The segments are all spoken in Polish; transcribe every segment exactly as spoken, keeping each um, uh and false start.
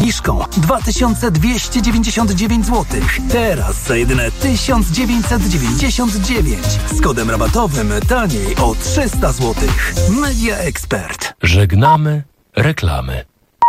obniżką dwa tysiące dwieście dziewięćdziesiąt dziewięć złotych. Teraz za jedyne tysiąc dziewięćset dziewięćdziesiąt dziewięć. Z kodem rabatowym taniej o trzysta złotych. Media Expert. Żegnamy reklamy.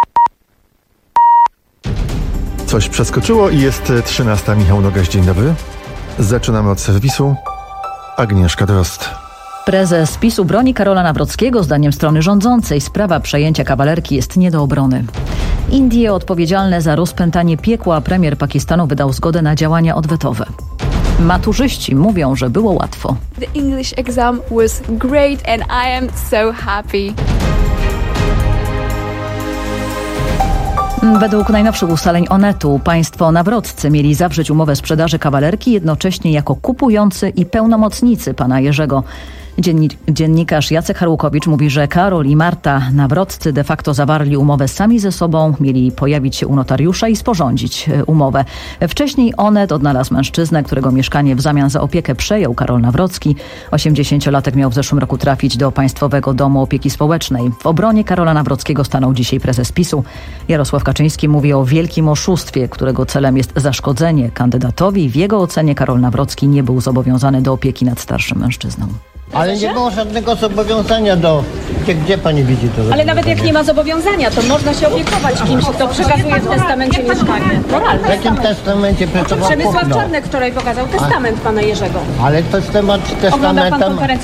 Coś przeskoczyło i jest trzynasta. Michał Nogaś, dzień dobry. Zaczynamy od serwisu. Agnieszka Drozd. Prezes PiSu broni Karola Nawrockiego. Zdaniem strony rządzącej sprawa przejęcia kawalerki jest nie do obrony. Indie odpowiedzialne za rozpętanie piekła. Premier Pakistanu wydał zgodę na działania odwetowe. Maturzyści mówią, że było łatwo. The English exam was great and I am so happy. Według najnowszych ustaleń Onetu państwo nawroccy mieli zawrzeć umowę sprzedaży kawalerki jednocześnie jako kupujący i pełnomocnicy pana Jerzego. Dziennik, dziennikarz Jacek Harłukowicz mówi, że Karol i Marta Nawroccy de facto zawarli umowę sami ze sobą, mieli pojawić się u notariusza i sporządzić umowę. Wcześniej Onet odnalazł mężczyznę, którego mieszkanie w zamian za opiekę przejął Karol Nawrocki. osiemdziesięciolatek miał w zeszłym roku trafić do Państwowego Domu Opieki Społecznej. W obronie Karola Nawrockiego stanął dzisiaj prezes PiSu. Jarosław Kaczyński mówi o wielkim oszustwie, którego celem jest zaszkodzenie kandydatowi. W jego ocenie Karol Nawrocki nie był zobowiązany do opieki nad starszym mężczyzną. Ale nie było żadnego zobowiązania do... Gdzie, gdzie pani widzi to? Ale nawet jak nie ma zobowiązania, to można się opiekować kimś, kto przekazuje w testamencie mieszkanie. Moralne. W jakim testamencie? Przemysław Czarnek wczoraj pokazał testament pana Jerzego. Ale temat testamentem...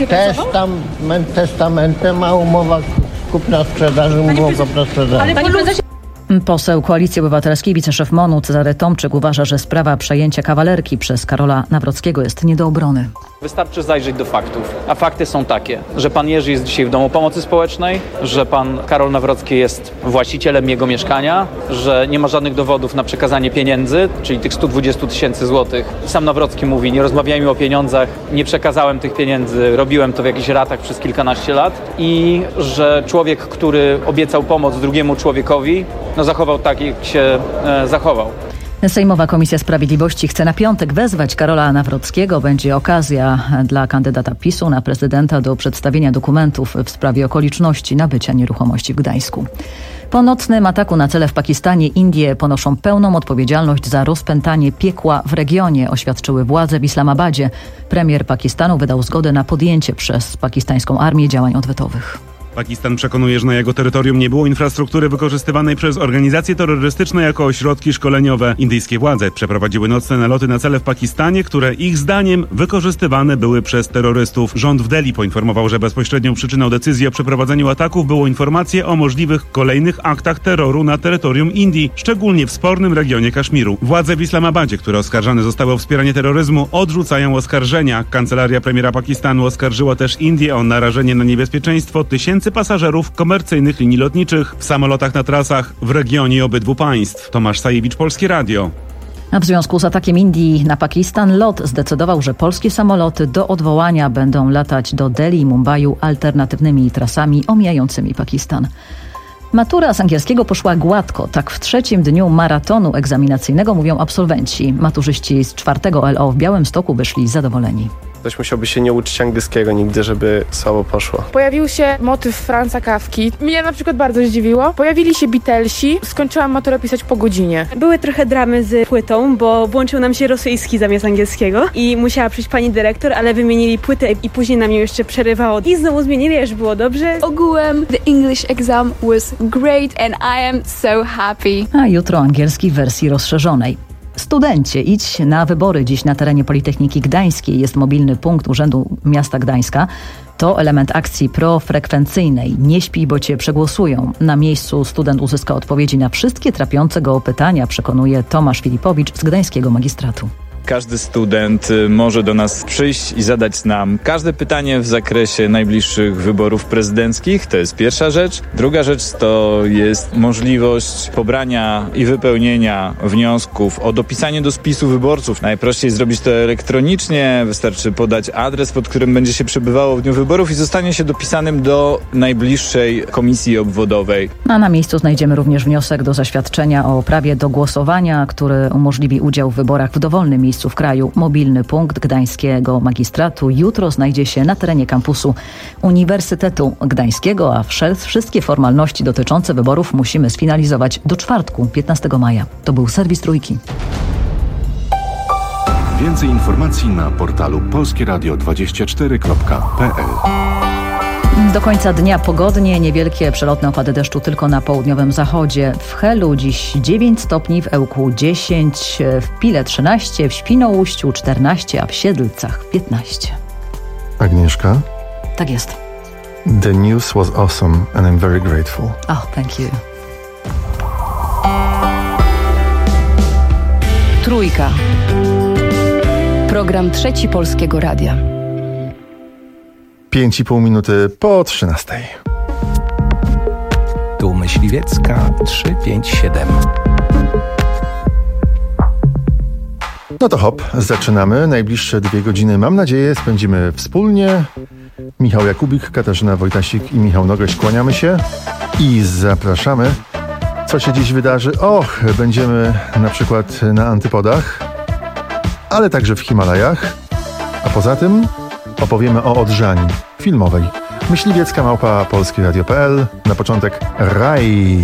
Testament, testamentem, a umowa kupna sprzedaży, umowa kupna sprzedaży. Panie prezesie, Poseł Koalicji Obywatelskiej, wiceszef M O N-u Cezary Tomczyk uważa, że sprawa przejęcia kawalerki przez Karola Nawrockiego jest nie do obrony. Wystarczy zajrzeć do faktów, a fakty są takie, że pan Jerzy jest dzisiaj w Domu Pomocy Społecznej, że pan Karol Nawrocki jest właścicielem jego mieszkania, że nie ma żadnych dowodów na przekazanie pieniędzy, czyli tych stu dwudziestu tysięcy złotych. Sam Nawrocki mówi, nie rozmawiajmy o pieniądzach, nie przekazałem tych pieniędzy, robiłem to w jakichś ratach przez kilkanaście lat i że człowiek, który obiecał pomoc drugiemu człowiekowi, no zachował tak, jak się e, zachował. Sejmowa Komisja Sprawiedliwości chce na piątek wezwać Karola Nawrockiego. Będzie okazja dla kandydata PiSu na prezydenta do przedstawienia dokumentów w sprawie okoliczności nabycia nieruchomości w Gdańsku. Po nocnym ataku na cele w Pakistanie Indie ponoszą pełną odpowiedzialność za rozpętanie piekła w regionie, oświadczyły władze w Islamabadzie. Premier Pakistanu wydał zgodę na podjęcie przez pakistańską armię działań odwetowych. Pakistan przekonuje, że na jego terytorium nie było infrastruktury wykorzystywanej przez organizacje terrorystyczne jako ośrodki szkoleniowe. Indyjskie władze przeprowadziły nocne naloty na cele w Pakistanie, które ich zdaniem wykorzystywane były przez terrorystów. Rząd w Delhi poinformował, że bezpośrednią przyczyną decyzji o przeprowadzeniu ataków było informacje o możliwych kolejnych aktach terroru na terytorium Indii, szczególnie w spornym regionie Kaszmiru. Władze w Islamabadzie, które oskarżane zostały o wspieranie terroryzmu, odrzucają oskarżenia. Kancelaria premiera Pakistanu oskarżyła też Indię o narażenie na niebezpieczeństwo tysięcy pasażerów komercyjnych linii lotniczych w samolotach na trasach w regionie obydwu państw. Tomasz Sajewicz, Polskie Radio. A w związku z atakiem Indii na Pakistan LOT zdecydował, że polskie samoloty do odwołania będą latać do Delhi i Mumbaiu alternatywnymi trasami omijającymi Pakistan. Matura z angielskiego poszła gładko. Tak w trzecim dniu maratonu egzaminacyjnego mówią absolwenci. Maturzyści z czwartego L O w Białymstoku wyszli zadowoleni. Ktoś musiałby się nie uczyć angielskiego nigdy, żeby słabo poszło. Pojawił się motyw Franza Kafki. Mnie na przykład bardzo zdziwiło. Pojawili się Beatlesi. Skończyłam maturę pisać po godzinie. Były trochę dramy z płytą, bo włączył nam się rosyjski zamiast angielskiego i musiała przyjść pani dyrektor, ale wymienili płytę i później nam ją jeszcze przerywało. I znowu zmienili, aż było dobrze. Ogółem the English exam was great and I am so happy. A jutro angielski w wersji rozszerzonej. Studencie, idź na wybory. Dziś na terenie Politechniki Gdańskiej jest mobilny punkt Urzędu Miasta Gdańska. To element akcji profrekwencyjnej. Nie śpij, bo cię przegłosują. Na miejscu student uzyska odpowiedzi na wszystkie trapiące go pytania, przekonuje Tomasz Filipowicz z Gdańskiego Magistratu. Każdy student może do nas przyjść i zadać nam każde pytanie w zakresie najbliższych wyborów prezydenckich. To jest pierwsza rzecz. Druga rzecz to jest możliwość pobrania i wypełnienia wniosków o dopisanie do spisu wyborców. Najprościej zrobić to elektronicznie. Wystarczy podać adres, pod którym będzie się przebywało w dniu wyborów i zostanie się dopisanym do najbliższej komisji obwodowej. A na miejscu znajdziemy również wniosek do zaświadczenia o prawie do głosowania, który umożliwi udział w wyborach w dowolnym miejscu miejscu w kraju. Mobilny punkt Gdańskiego Magistratu jutro znajdzie się na terenie kampusu Uniwersytetu Gdańskiego, a wszystkie formalności dotyczące wyborów musimy sfinalizować do czwartku, piętnastego maja. To był serwis Trójki. Więcej informacji na portalu polskie radio dwadzieścia cztery kropka p l. Do końca dnia pogodnie, niewielkie przelotne opady deszczu tylko na południowym zachodzie. W Helu dziś dziewięć stopni, w Ełku dziesięć, w Pile trzynaście, w Świnoujściu czternaście, a w Siedlcach piętnaście. Agnieszka? Tak jest. The news was awesome and I'm very grateful. Oh, thank you. Trójka. Program Trzeci Polskiego Radia. Pięć i pół minuty po trzynastej. Tu Myśliwiecka trzy pięć siedem. No to hop, zaczynamy. Najbliższe dwie godziny, mam nadzieję, spędzimy wspólnie. Michał Jakubik, Katarzyna Wojtasik i Michał Nogoś, kłaniamy się i zapraszamy. Co się dziś wydarzy? Och, będziemy na przykład na Antypodach, ale także w Himalajach. A poza tym opowiemy o Odrzani filmowej. Myśliwiecka małpa polskie radio kropka p l. Na początek Raj.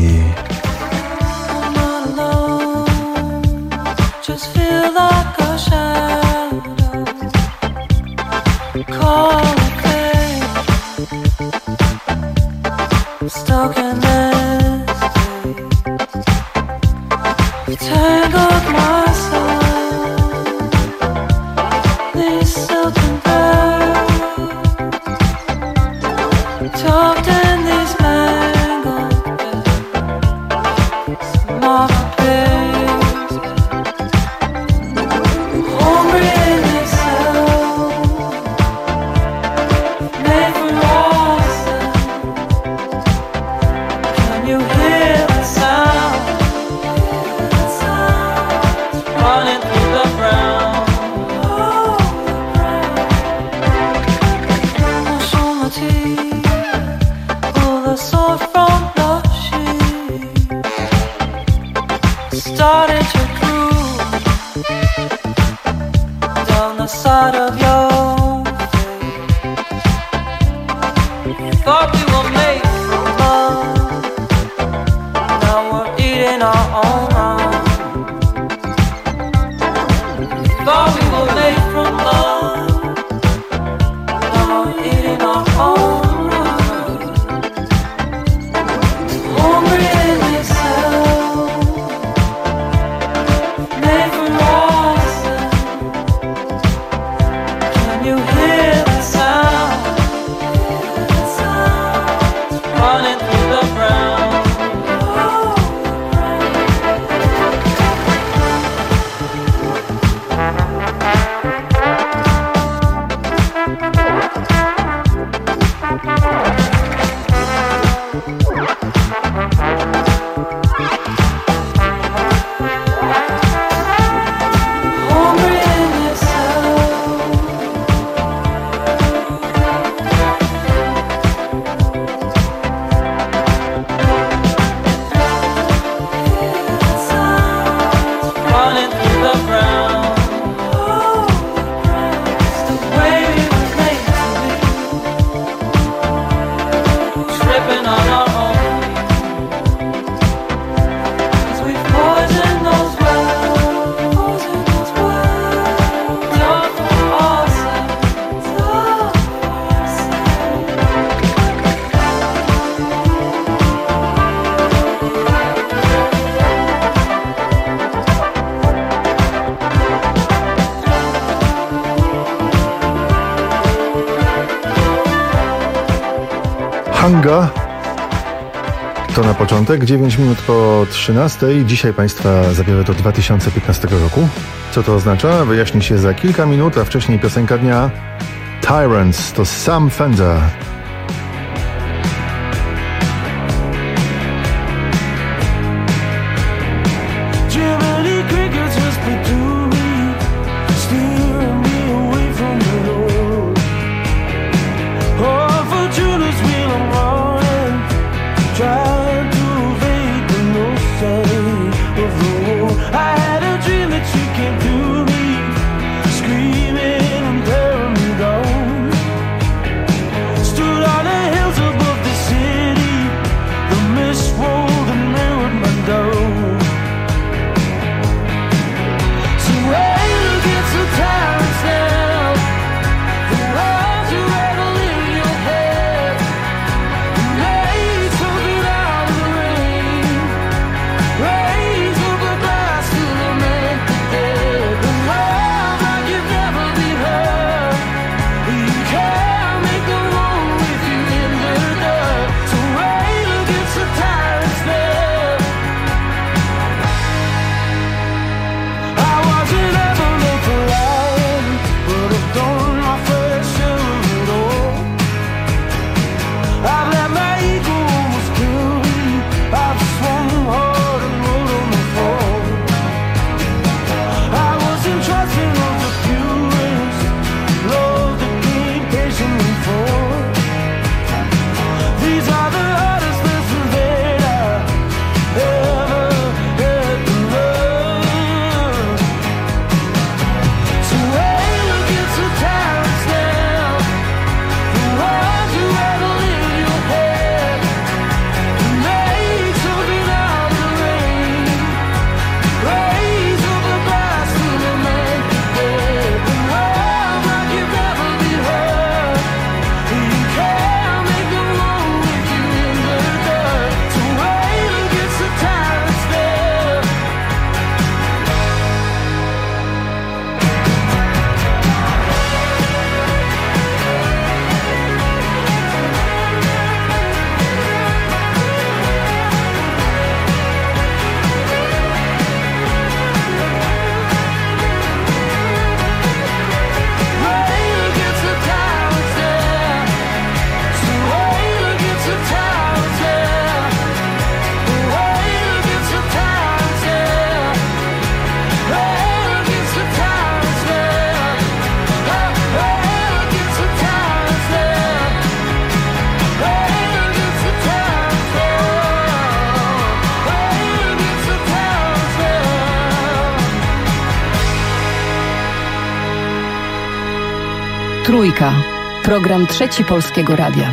Hanga. To na początek, dziewięć minut po trzynastej. Dzisiaj Państwa zabiorę do dwa tysiące piętnastego roku. Co to oznacza? Wyjaśni się za kilka minut, a wcześniej piosenka dnia Tyrants to Sam Fender. I had a dream that you came to me. Trójka. Program Trzeci Polskiego Radia.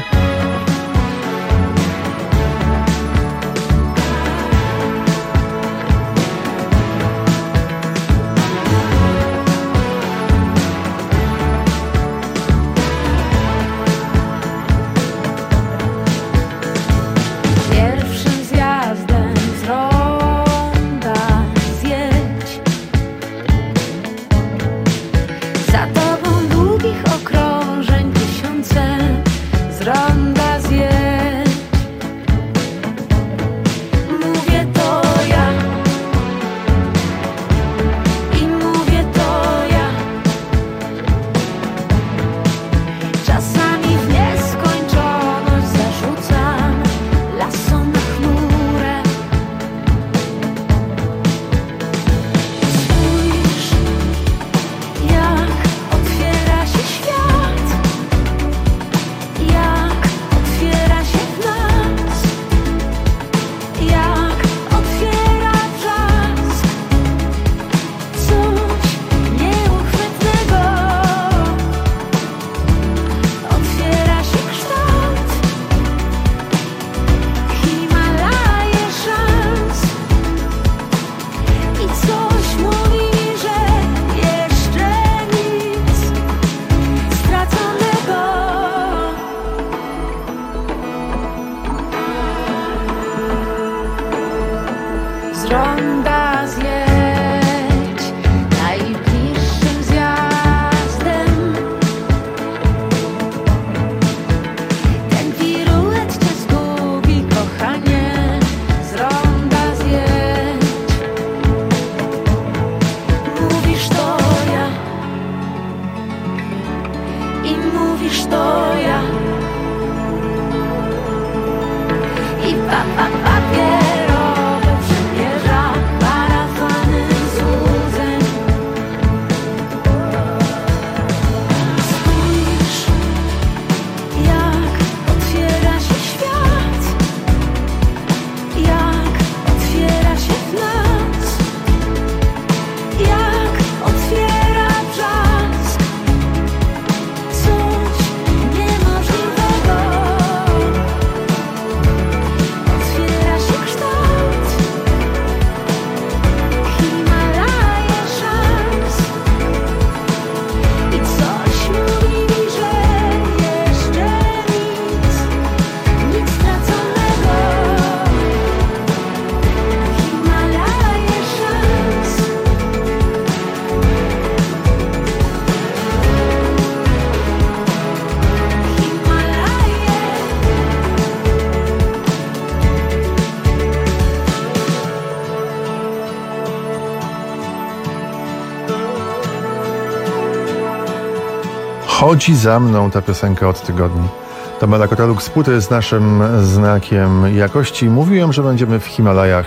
Chodzi za mną ta piosenka od tygodni. Tamara Kotaluk z Płyty z naszym znakiem jakości. Mówiłem, że będziemy w Himalajach.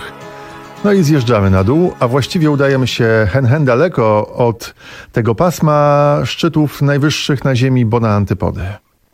No i zjeżdżamy na dół, a właściwie udajemy się hen hen daleko od tego pasma szczytów najwyższych na ziemi, bo na antypody.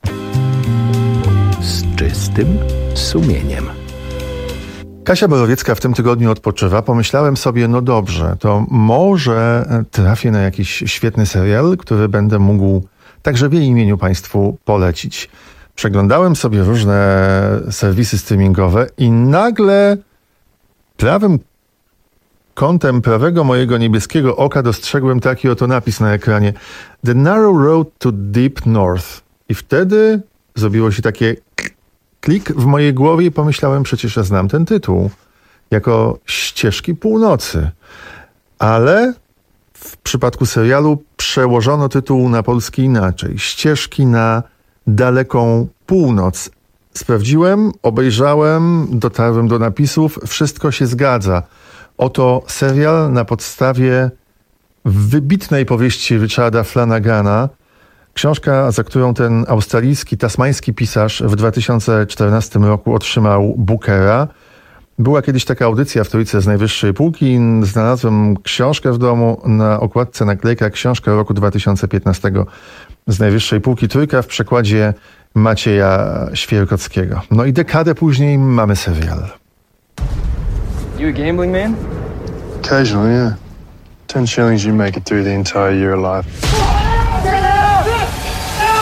Z czystym sumieniem. Kasia Borowiecka w tym tygodniu odpoczywa. Pomyślałem sobie, no dobrze, to może trafię na jakiś świetny serial, który będę mógł także w jej imieniu Państwu polecić. Przeglądałem sobie różne serwisy streamingowe i nagle prawym kątem prawego mojego niebieskiego oka dostrzegłem taki oto napis na ekranie: The Narrow Road to Deep North. I wtedy zrobiło się takie klik w mojej głowie i pomyślałem, przecież ja znam ten tytuł jako Ścieżki Północy. Ale w przypadku serialu przełożono tytuł na polski inaczej. Ścieżki na daleką północ. Sprawdziłem, obejrzałem, dotarłem do napisów, wszystko się zgadza. Oto serial na podstawie wybitnej powieści Richarda Flanagana. Książka, za którą ten australijski, tasmański pisarz w dwa tysiące czternastym roku otrzymał Bookera. Była kiedyś taka audycja w Trójce z najwyższej półki. Znalazłem książkę w domu, na okładce naklejka książka roku dwa tysiące piętnastego z najwyższej półki. Trójka w przekładzie Macieja Świerkockiego. No i dekadę później mamy serial. You a gambling man? Occasionally, yeah. Ten shillings, you make it through the entire year of life.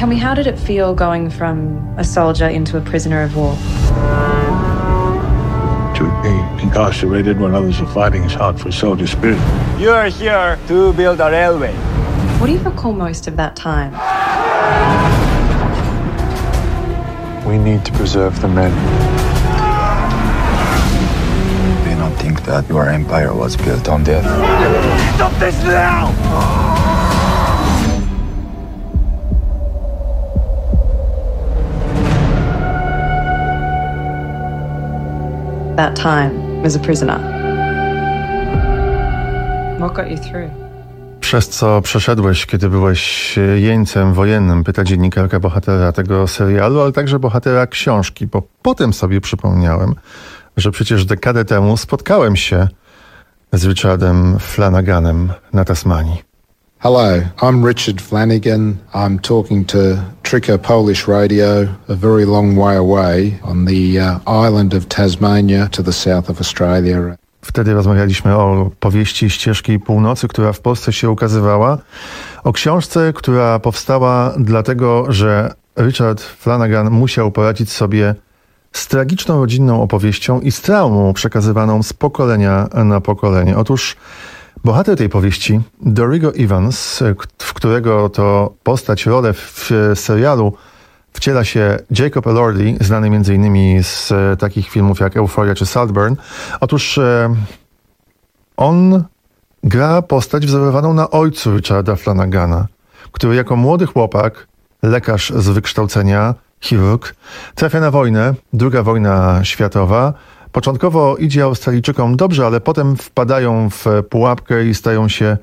Tell me, how did it feel going from a soldier into a prisoner of war? To be incarcerated when others are fighting is hard for a soldier spirit. You are here to build a railway. What do you recall most of that time? We need to preserve the men. Do you not think that your empire was built on death? Stop this now! That time as a prisoner. What got you through? Przez co przeszedłeś, kiedy byłeś jeńcem wojennym, pyta dziennikarka bohatera tego serialu, ale także bohatera książki, bo potem sobie przypomniałem, że przecież dekadę temu spotkałem się z Richardem Flanaganem na Tasmanii. Hello, I'm Richard Flanagan. I'm talking to Tricker Polish Radio, a very long way away on the uh, island of Tasmania to the south of Australia. Wtedy rozmawialiśmy o powieści Ścieżki Północy, która w Polsce się ukazywała, o książce, która powstała dlatego, że Richard Flanagan musiał poradzić sobie z tragiczną rodzinną opowieścią i z traumą przekazywaną z pokolenia na pokolenie. Otóż bohater tej powieści, Dorigo Evans, w którego to postać, rolę w serialu wciela się Jacob Elordi, znany między innymi z takich filmów jak Euphoria czy Saltburn. Otóż e, on gra postać wzorowaną na ojcu Richarda Flanagana, który jako młody chłopak, lekarz z wykształcenia, chirurg, trafia na wojnę, druga wojna światowa. Początkowo idzie Australijczykom dobrze, ale potem wpadają w pułapkę i stają się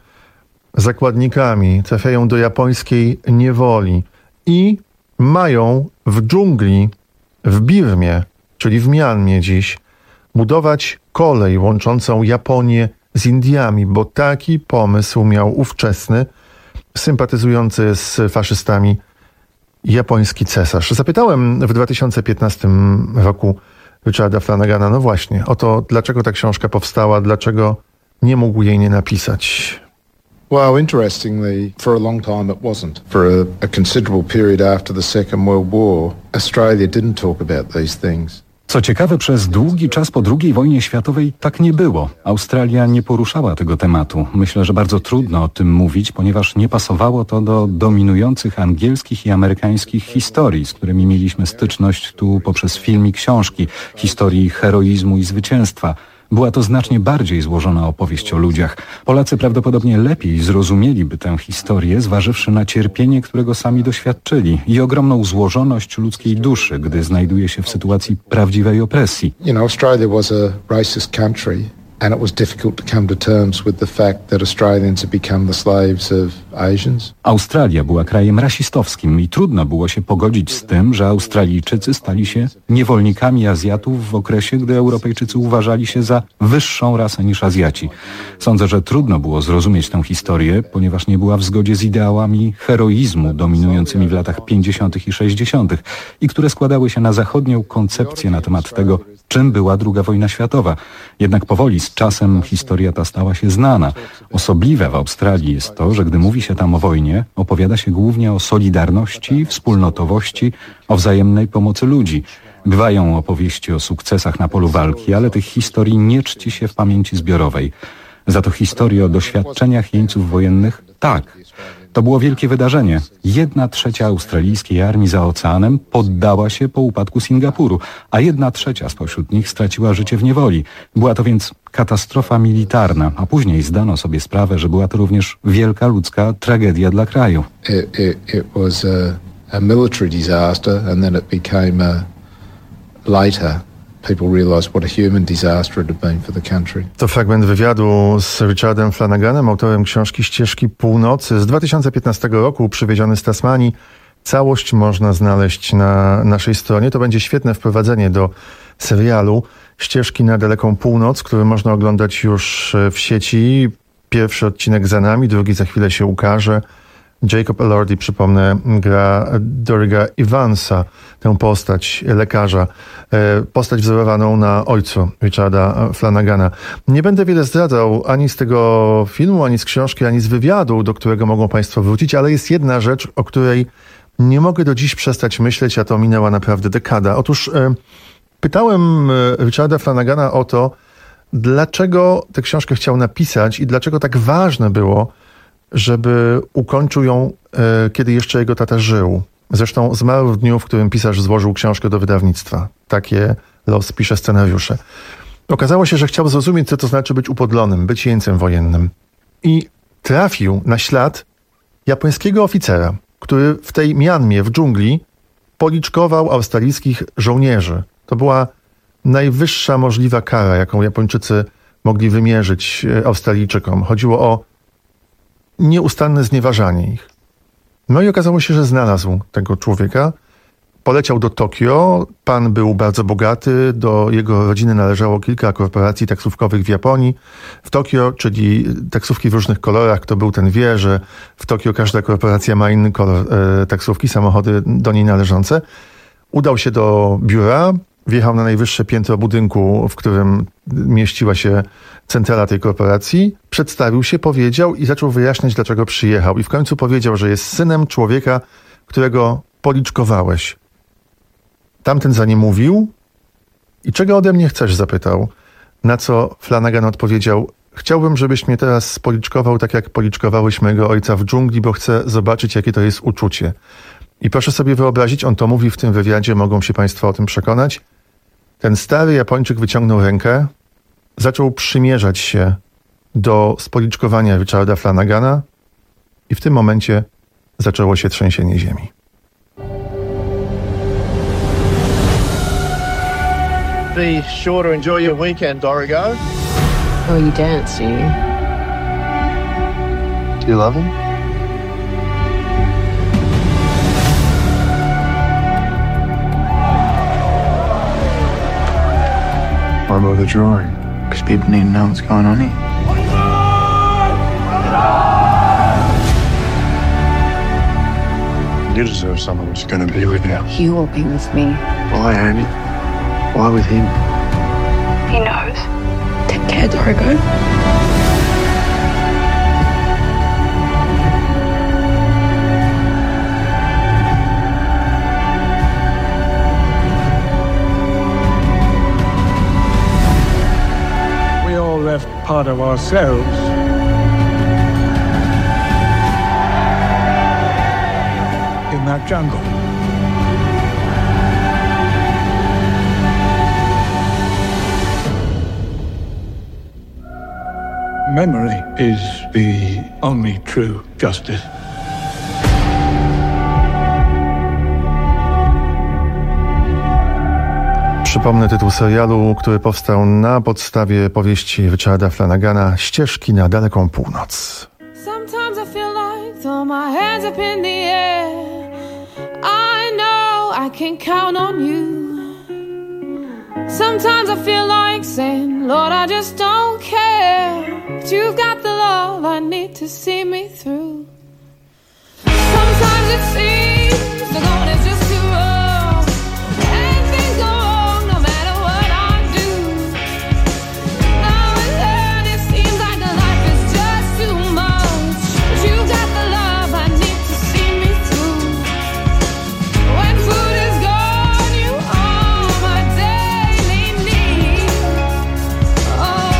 zakładnikami, trafiają do japońskiej niewoli i mają w dżungli, w Birmie, czyli w Mianmie dziś, budować kolej łączącą Japonię z Indiami, bo taki pomysł miał ówczesny, sympatyzujący z faszystami japoński cesarz. Zapytałem w dwa tysiące piętnastym roku Richarda Flanagana, no właśnie, o to, dlaczego ta książka powstała, dlaczego nie mógł jej nie napisać. Well, interestingly, for a long time it wasn't. For a, a considerable period after the Second World War, Australia didn't talk about these things. Co ciekawe, przez długi czas po drugiej wojnie światowej tak nie było. Australia nie poruszała tego tematu. Myślę, że bardzo trudno o tym mówić, ponieważ nie pasowało to do dominujących angielskich i amerykańskich historii, z którymi mieliśmy styczność tu poprzez film i książki, historii heroizmu i zwycięstwa. Była to znacznie bardziej złożona opowieść o ludziach. Polacy prawdopodobnie lepiej zrozumieliby tę historię, zważywszy na cierpienie, którego sami doświadczyli i ogromną złożoność ludzkiej duszy, gdy znajduje się w sytuacji prawdziwej opresji. You know, Australia was a racist country. And it was difficult to come to terms with the fact that Australians had become the slaves of Asians. Australia była krajem rasistowskim i trudno było się pogodzić z tym, że Australijczycy stali się niewolnikami Azjatów w okresie, gdy Europejczycy uważali się za wyższą rasę niż Azjaci. Sądzę, że trudno było zrozumieć tę historię, ponieważ nie była w zgodzie z ideałami heroizmu dominującymi w latach pięćdziesiątych i sześćdziesiątych i które składały się na zachodnią koncepcję na temat tego, czym była druga wojna światowa. Jednak powoli z czasem historia ta stała się znana. Osobliwe w Australii jest to, że gdy mówi się tam o wojnie, opowiada się głównie o solidarności, wspólnotowości, o wzajemnej pomocy ludzi. Bywają opowieści o sukcesach na polu walki, ale tych historii nie czci się w pamięci zbiorowej. Za to historie o doświadczeniach jeńców wojennych tak. To było wielkie wydarzenie. Jedna trzecia australijskiej armii za oceanem poddała się po upadku Singapuru, a jedna trzecia spośród nich straciła życie w niewoli. Była to więc katastrofa militarna, a później zdano sobie sprawę, że była to również wielka ludzka tragedia dla kraju. It, it, it was a, a military disaster and then it became a later people realized what a human disaster it had been for the country. To fragment wywiadu z Richardem Flanaganem, autorem książki Ścieżki Północy z dwa tysiące piętnastego roku, przywieziony z Tasmanii. Całość można znaleźć na naszej stronie. To będzie świetne wprowadzenie do serialu Ścieżki na daleką północ, który można oglądać już w sieci. Pierwszy odcinek za nami, drugi za chwilę się ukaże. Jacob Elordi, przypomnę, gra Doriga Evansa, tę postać lekarza, postać wzorowaną na ojcu Richarda Flanagana. Nie będę wiele zdradzał ani z tego filmu, ani z książki, ani z wywiadu, do którego mogą Państwo wrócić, ale jest jedna rzecz, o której nie mogę do dziś przestać myśleć, a to minęła naprawdę dekada. Otóż e, pytałem Richarda Flanagana o to, dlaczego tę książkę chciał napisać i dlaczego tak ważne było, żeby ukończył ją, e, kiedy jeszcze jego tata żył. Zresztą zmarł w dniu, w którym pisarz złożył książkę do wydawnictwa. Takie los pisze scenariusze. Okazało się, że chciał zrozumieć, co to znaczy być upodlonym, być jeńcem wojennym. I trafił na ślad japońskiego oficera, który w tej Mianmie, w dżungli, policzkował australijskich żołnierzy. To była najwyższa możliwa kara, jaką Japończycy mogli wymierzyć Australijczykom. Chodziło o nieustanne znieważanie ich. No i okazało się, że znalazł tego człowieka. Poleciał do Tokio. Pan był bardzo bogaty. Do jego rodziny należało kilka korporacji taksówkowych w Japonii. W Tokio, czyli taksówki w różnych kolorach. Kto był, ten wie, że w Tokio każda korporacja ma inny kolor e, taksówki, samochody do niej należące. Udał się do biura. Wjechał na najwyższe piętro budynku, w którym mieściła się centrala tej korporacji. Przedstawił się, powiedział i zaczął wyjaśniać, dlaczego przyjechał. I w końcu powiedział, że jest synem człowieka, którego policzkowałeś. Tamten za nie mówił. I czego ode mnie chcesz? Zapytał. Na co Flanagan odpowiedział: chciałbym, żebyś mnie teraz spoliczkował tak, jak policzkowałeś mojego ojca w dżungli, bo chcę zobaczyć, jakie to jest uczucie. I proszę sobie wyobrazić, on to mówi w tym wywiadzie, mogą się państwo o tym przekonać. Ten stary Japończyk wyciągnął rękę, zaczął przymierzać się do spoliczkowania Richarda Flanagana i w tym momencie zaczęło się trzęsienie ziemi. Be sure to enjoy your weekend, Dorigo. Oh, you dance, do you? Do you love him? What about the drawing? Because people need to know what's going on here. You deserve someone who's going to be with you. He will be with me. Why, Amy? Why with him? He knows. Take care, Dorigo. We all left part of ourselves. In that jungle. Memory is the only true justice. Przypomnę tytuł serialu, który powstał na podstawie powieści Richarda Flanagana Ścieżki na daleką północ. Sometimes I feel like throw my hands up in the air. I know I can count on you. Sometimes I feel like saying, Lord, I just don't care. But you've got the love I need to see me through. Sometimes it seems the going is just too rough, and things go wrong no matter what I do. Now and then it seems like the life is just too much. But you've got the love I need to see me through. When food is gone, you are my daily need. Oh,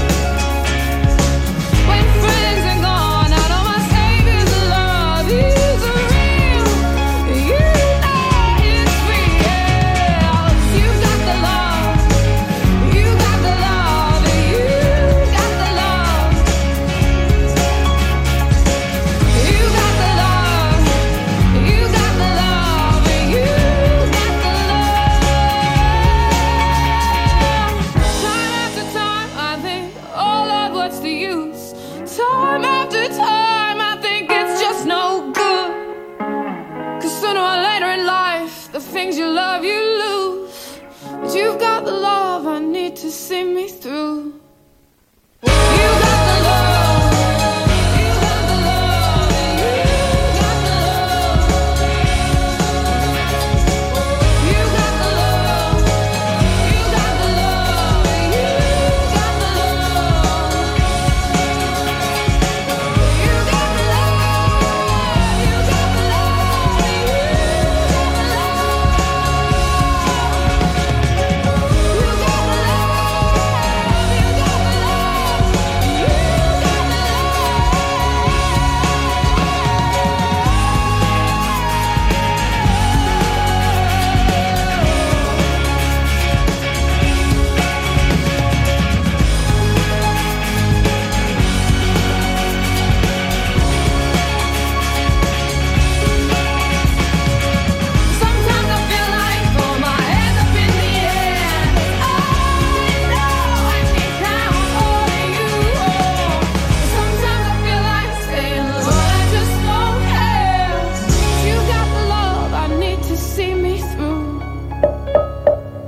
when friends are gone, I know my Savior's love is real. You know it's real. You got the love, you got the love, you got the love. You got the love, you got the love, you got the love. Time after time I think, oh Lord, what's the use? Time after time I think it's just no good. Cause sooner or later in life, the things you love you lose. But you've got the love I need to see me through. You got the love, you got the love, you got the love. You got the love, you got the love, you got the love. You got the love, you got the love, you got the love.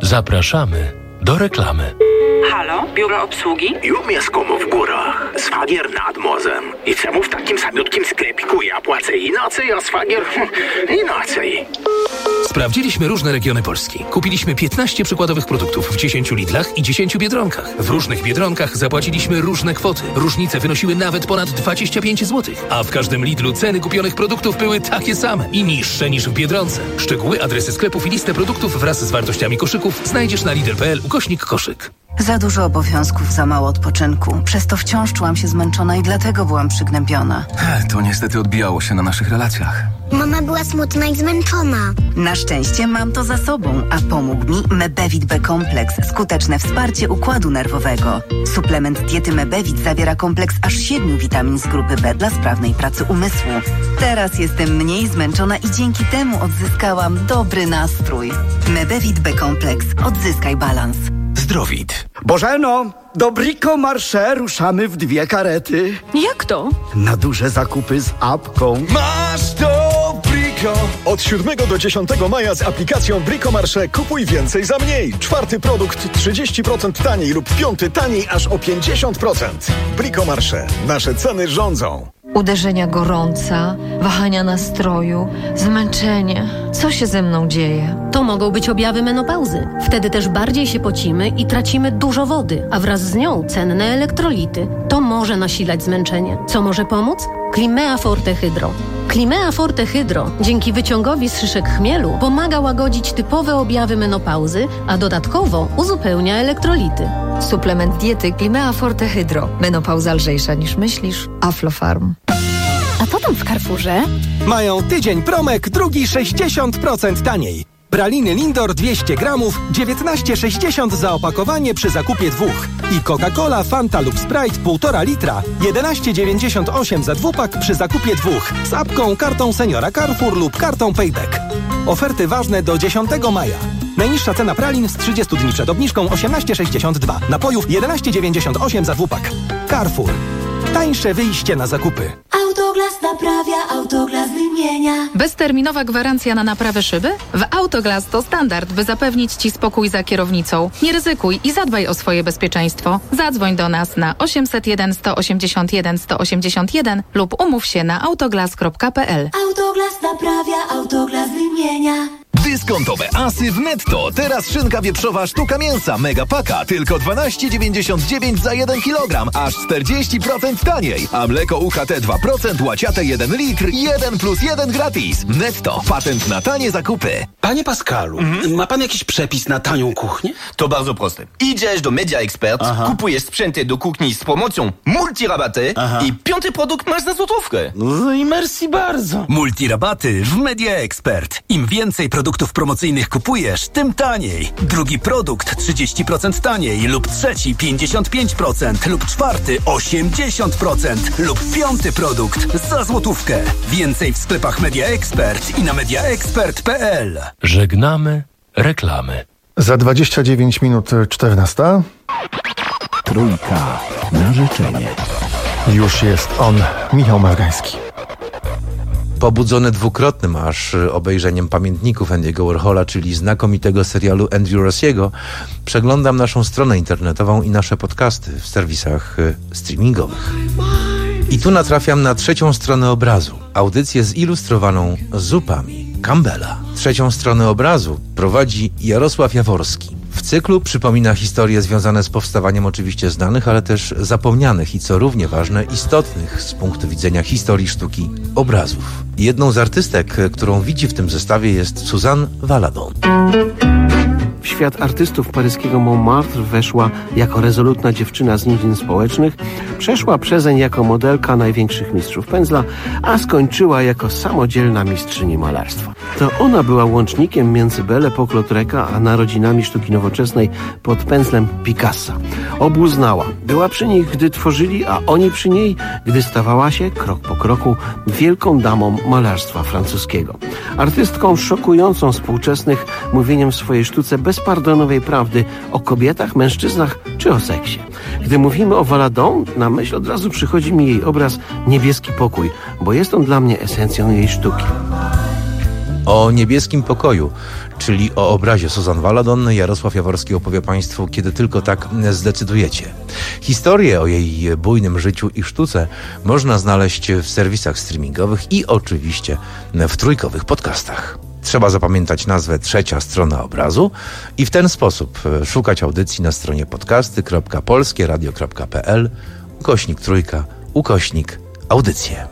Zapraszamy do reklamy. Halo, biuro obsługi? Ja mieszkam w górach, szwagier nad morzem. I czemu w takim samiutkim sklepiku ja płacę inaczej, a szwagier inaczej? Sprawdziliśmy różne regiony Polski. Kupiliśmy piętnaście przykładowych produktów w dziesięciu Lidlach i dziesięciu Biedronkach. W różnych Biedronkach zapłaciliśmy różne kwoty. Różnice wynosiły nawet ponad dwadzieścia pięć złotych. A w każdym Lidlu ceny kupionych produktów były takie same i niższe niż w Biedronce. Szczegóły, adresy sklepów i listę produktów wraz z wartościami koszyków znajdziesz na lidl kropka p l ukośnik koszyk. Za dużo obowiązków, za mało odpoczynku. Przez to wciąż czułam się zmęczona i dlatego byłam przygnębiona. To niestety odbijało się na naszych relacjach. Mama była smutna i zmęczona. Na szczęście mam to za sobą, a pomógł mi Mebevit B-kompleks. Skuteczne wsparcie układu nerwowego. Suplement diety Mebevit zawiera kompleks aż siedmiu witamin z grupy B dla sprawnej pracy umysłu. Teraz jestem mniej zmęczona i dzięki temu odzyskałam dobry nastrój. Mebevit B-kompleks. Odzyskaj balans. Zdrowit. Bożeno, do Brico Marché ruszamy w dwie karety. Jak to? Na duże zakupy z apką. Masz to Brico! Od siódmego do dziesiątego maja z aplikacją Brico Marché kupuj więcej za mniej. Czwarty produkt trzydzieści procent taniej lub piąty taniej aż o pięćdziesiąt procent. Brico Marché. Nasze ceny rządzą. Uderzenia gorąca, wahania nastroju, zmęczenie. Co się ze mną dzieje? To mogą być objawy menopauzy. Wtedy też bardziej się pocimy i tracimy dużo wody, a wraz z nią cenne elektrolity. To może nasilać zmęczenie. Co może pomóc? Climea Forte Hydro. Climea Forte Hydro dzięki wyciągowi z szyszek chmielu pomaga łagodzić typowe objawy menopauzy, a dodatkowo uzupełnia elektrolity. Suplement diety Climea Forte Hydro. Menopauza lżejsza niż myślisz. Aflofarm. A co tam w Carrefourze? Mają tydzień promek, drugi sześćdziesiąt procent taniej. Praliny Lindor dwieście gramów, dziewiętnaście sześćdziesiąt za opakowanie przy zakupie dwóch. I Coca-Cola, Fanta lub Sprite półtora litra, jedenaście dziewięćdziesiąt osiem za dwupak przy zakupie dwóch. Z apką, kartą seniora Carrefour lub kartą Payback. Oferty ważne do dziesiątego maja. Najniższa cena pralin z trzydziestu dni przed obniżką osiemnaście sześćdziesiąt dwa. Napojów jedenaście dziewięćdziesiąt osiem za dwupak. Carrefour. Tańsze wyjście na zakupy. Autoglas naprawia, Autoglas wymienia. Bezterminowa gwarancja na naprawę szyby? W Autoglas to standard, by zapewnić Ci spokój za kierownicą. Nie ryzykuj i zadbaj o swoje bezpieczeństwo. Zadzwoń do nas na osiemset jeden sto osiemdziesiąt jeden sto osiemdziesiąt jeden lub umów się na autoglas kropka p l. Autoglas naprawia, Autoglas wymienia. Dyskontowe asy w Netto. Teraz szynka wieprzowa sztuka mięsa Mega Paka tylko dwanaście dziewięćdziesiąt dziewięć za jeden kilogram, aż czterdzieści procent taniej. A mleko U H T dwa procent łaciate jeden litr, jeden plus jeden gratis. Netto. Patent na tanie zakupy. Panie Pascalu, mm? ma pan jakiś przepis na tanią kuchnię? To bardzo proste. Idziesz do Media Expert, Aha. kupujesz sprzęty do kuchni z promocją multirabaty Aha. i piąty produkt masz za złotówkę. No i merci bardzo. Multirabaty w Media Expert. Im więcej produktów promocyjnych kupujesz, tym taniej. Drugi produkt trzydzieści procent taniej lub trzeci pięćdziesiąt pięć procent lub czwarty osiemdziesiąt procent lub piąty produkt za złotówkę. Więcej w sklepach Media Expert i na media expert kropka p l. Żegnamy reklamy. Za dwadzieścia dziewięć minut czternasta. Trójka na życzenie. Już jest on, Michał Margański. Pobudzony dwukrotnym aż obejrzeniem pamiętników Andy'ego Warhola, czyli znakomitego serialu Andy Rossiego, przeglądam naszą stronę internetową i nasze podcasty w serwisach streamingowych. I tu natrafiam na trzecią stronę obrazu, audycję zilustrowaną zupami Campbella. Trzecią stronę obrazu prowadzi Jarosław Jaworski. W cyklu przypomina historie związane z powstawaniem oczywiście znanych, ale też zapomnianych i co równie ważne, istotnych z punktu widzenia historii sztuki obrazów. Jedną z artystek, którą widzi w tym zestawie, jest Suzanne Valadon. W świat artystów paryskiego Montmartre weszła jako rezolutna dziewczyna z niczym społecznych, przeszła przezeń jako modelka największych mistrzów pędzla, a skończyła jako samodzielna mistrzyni malarstwa. To ona była łącznikiem między Belle Époque Lautreca a narodzinami sztuki nowoczesnej pod pędzlem Picassa. Obu znała. Była przy nich, gdy tworzyli, a oni przy niej, gdy stawała się, krok po kroku, wielką damą malarstwa francuskiego. Artystką szokującą współczesnych mówieniem w swojej sztuce bezpardonowej prawdy o kobietach, mężczyznach czy o seksie. Gdy mówimy o Valadon, na myśl od razu przychodzi mi jej obraz Niebieski pokój, bo jest on dla mnie esencją jej sztuki. O Niebieskim Pokoju, czyli o obrazie Susan Valadon, Jarosław Jaworski opowie Państwu, kiedy tylko tak zdecydujecie. Historię o jej bujnym życiu i sztuce można znaleźć w serwisach streamingowych i oczywiście w trójkowych podcastach. Trzeba zapamiętać nazwę Trzecia Strona Obrazu i w ten sposób szukać audycji na stronie podcasty kropka polskie radio kropka p l ukośnik trójka, ukośnik audycje.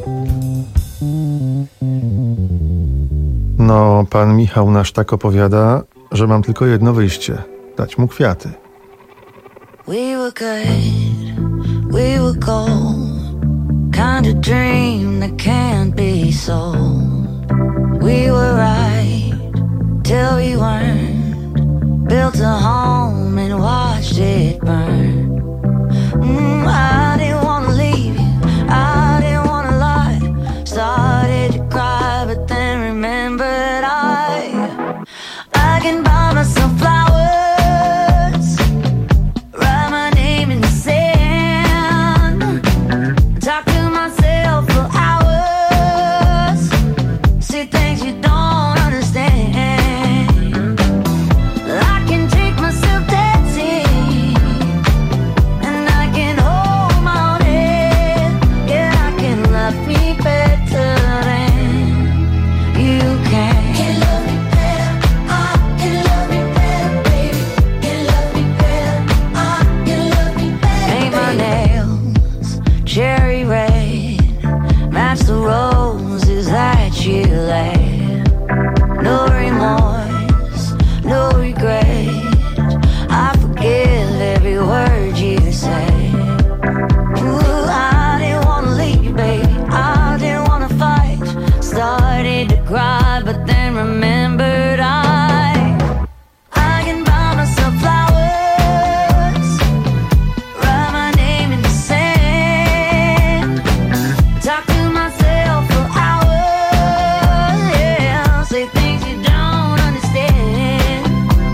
No, pan Michał nasz tak opowiada, że mam tylko jedno wyjście. Dać mu kwiaty. We were good, we were gold, kind of dream that can't be sold. We were right till we weren't, built a home and watched it burn. Mm, I didn't want to leave you, I didn't want to lie, started to cry but then remembered I I can buy myself flowers, write my name in the sand, talk to myself for hours, see things you don't understand. I can take myself dancing, and I can hold my own head. Yeah, I can love me better than you can. Can love me better, I can love me better, baby. Can love me better, I can love me better. Paint my nails cherry red, match the roses that you laid. No remorse, no regret, I forgive every word you say. Ooh, I didn't wanna leave, baby, I didn't wanna fight, started to cry but then remembered I I can buy myself flowers, write my name in the sand, talk to myself for hours, yeah, say things you don't understand.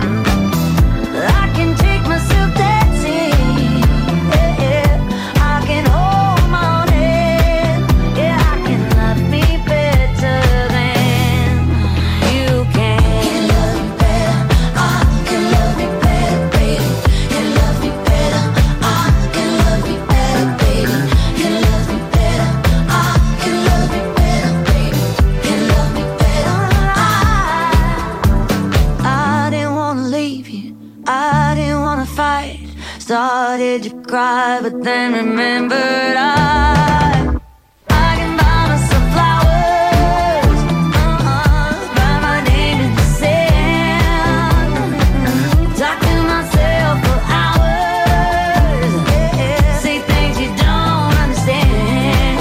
I can take myself dancing, yeah, yeah, I can hold my own head, yeah, I can love me better than you can. Can love me better, I can love me better, baby. Can love me better, I can love me better, baby. Can love me better, I can love me better, baby. Can love me better, I I didn't wanna leave you, I didn't wanna fight, started to cry but then remembered I I can buy myself flowers, uh-huh, write my name in the sand, talk to myself for hours, yeah, say things you don't understand.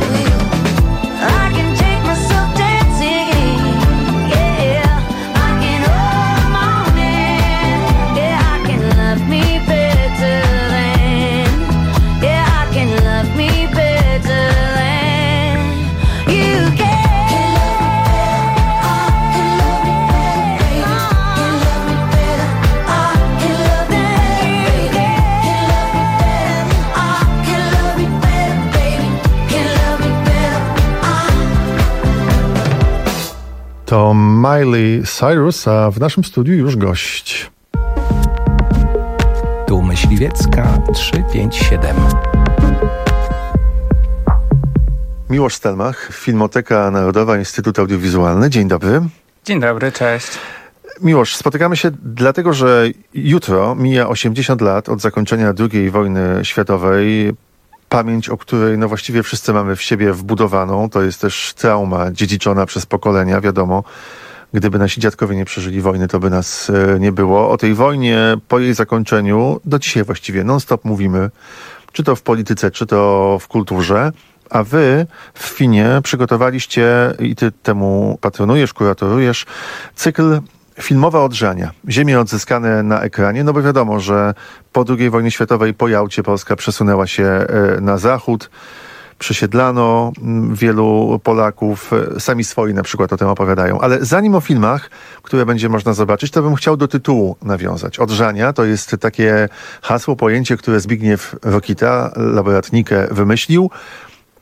I can take myself dancing, yeah, I can hold my own hand, yeah, I can love me better than, yeah, I can love me better than you can. Can love me better, I can love me better, baby. Can love me better, I can love me better, I can love me better, baby. Can love me better, I To Miley Cyrus, a w naszym studiu już gość. Tu Myśliwiecka trzysta pięćdziesiąt siedem. Miłosz Stelmach, Filmoteka Narodowa, Instytut Audiowizualny. Dzień dobry. Dzień dobry, cześć. Miłosz, spotykamy się dlatego, że jutro mija osiemdziesiąt lat od zakończenia drugiej wojny światowej. Pamięć, o której no właściwie wszyscy mamy w siebie wbudowaną. To jest też trauma dziedziczona przez pokolenia, wiadomo. Gdyby nasi dziadkowie nie przeżyli wojny, to by nas e, nie było. O tej wojnie, po jej zakończeniu, do dzisiaj właściwie non-stop mówimy, czy to w polityce, czy to w kulturze. A wy w Finie przygotowaliście, i ty temu patronujesz, kuratorujesz, cykl Filmowe odrzania. Ziemie odzyskane na ekranie, no bo wiadomo, że po drugiej wojnie światowej po Jałcie Polska przesunęła się e, na zachód. Przesiedlano wielu Polaków, sami swoi na przykład o tym opowiadają. Ale zanim o filmach, które będzie można zobaczyć, to bym chciał do tytułu nawiązać. Odrzania to jest takie hasło, pojęcie, które Zbigniew Rokita, laboratnikę, wymyślił.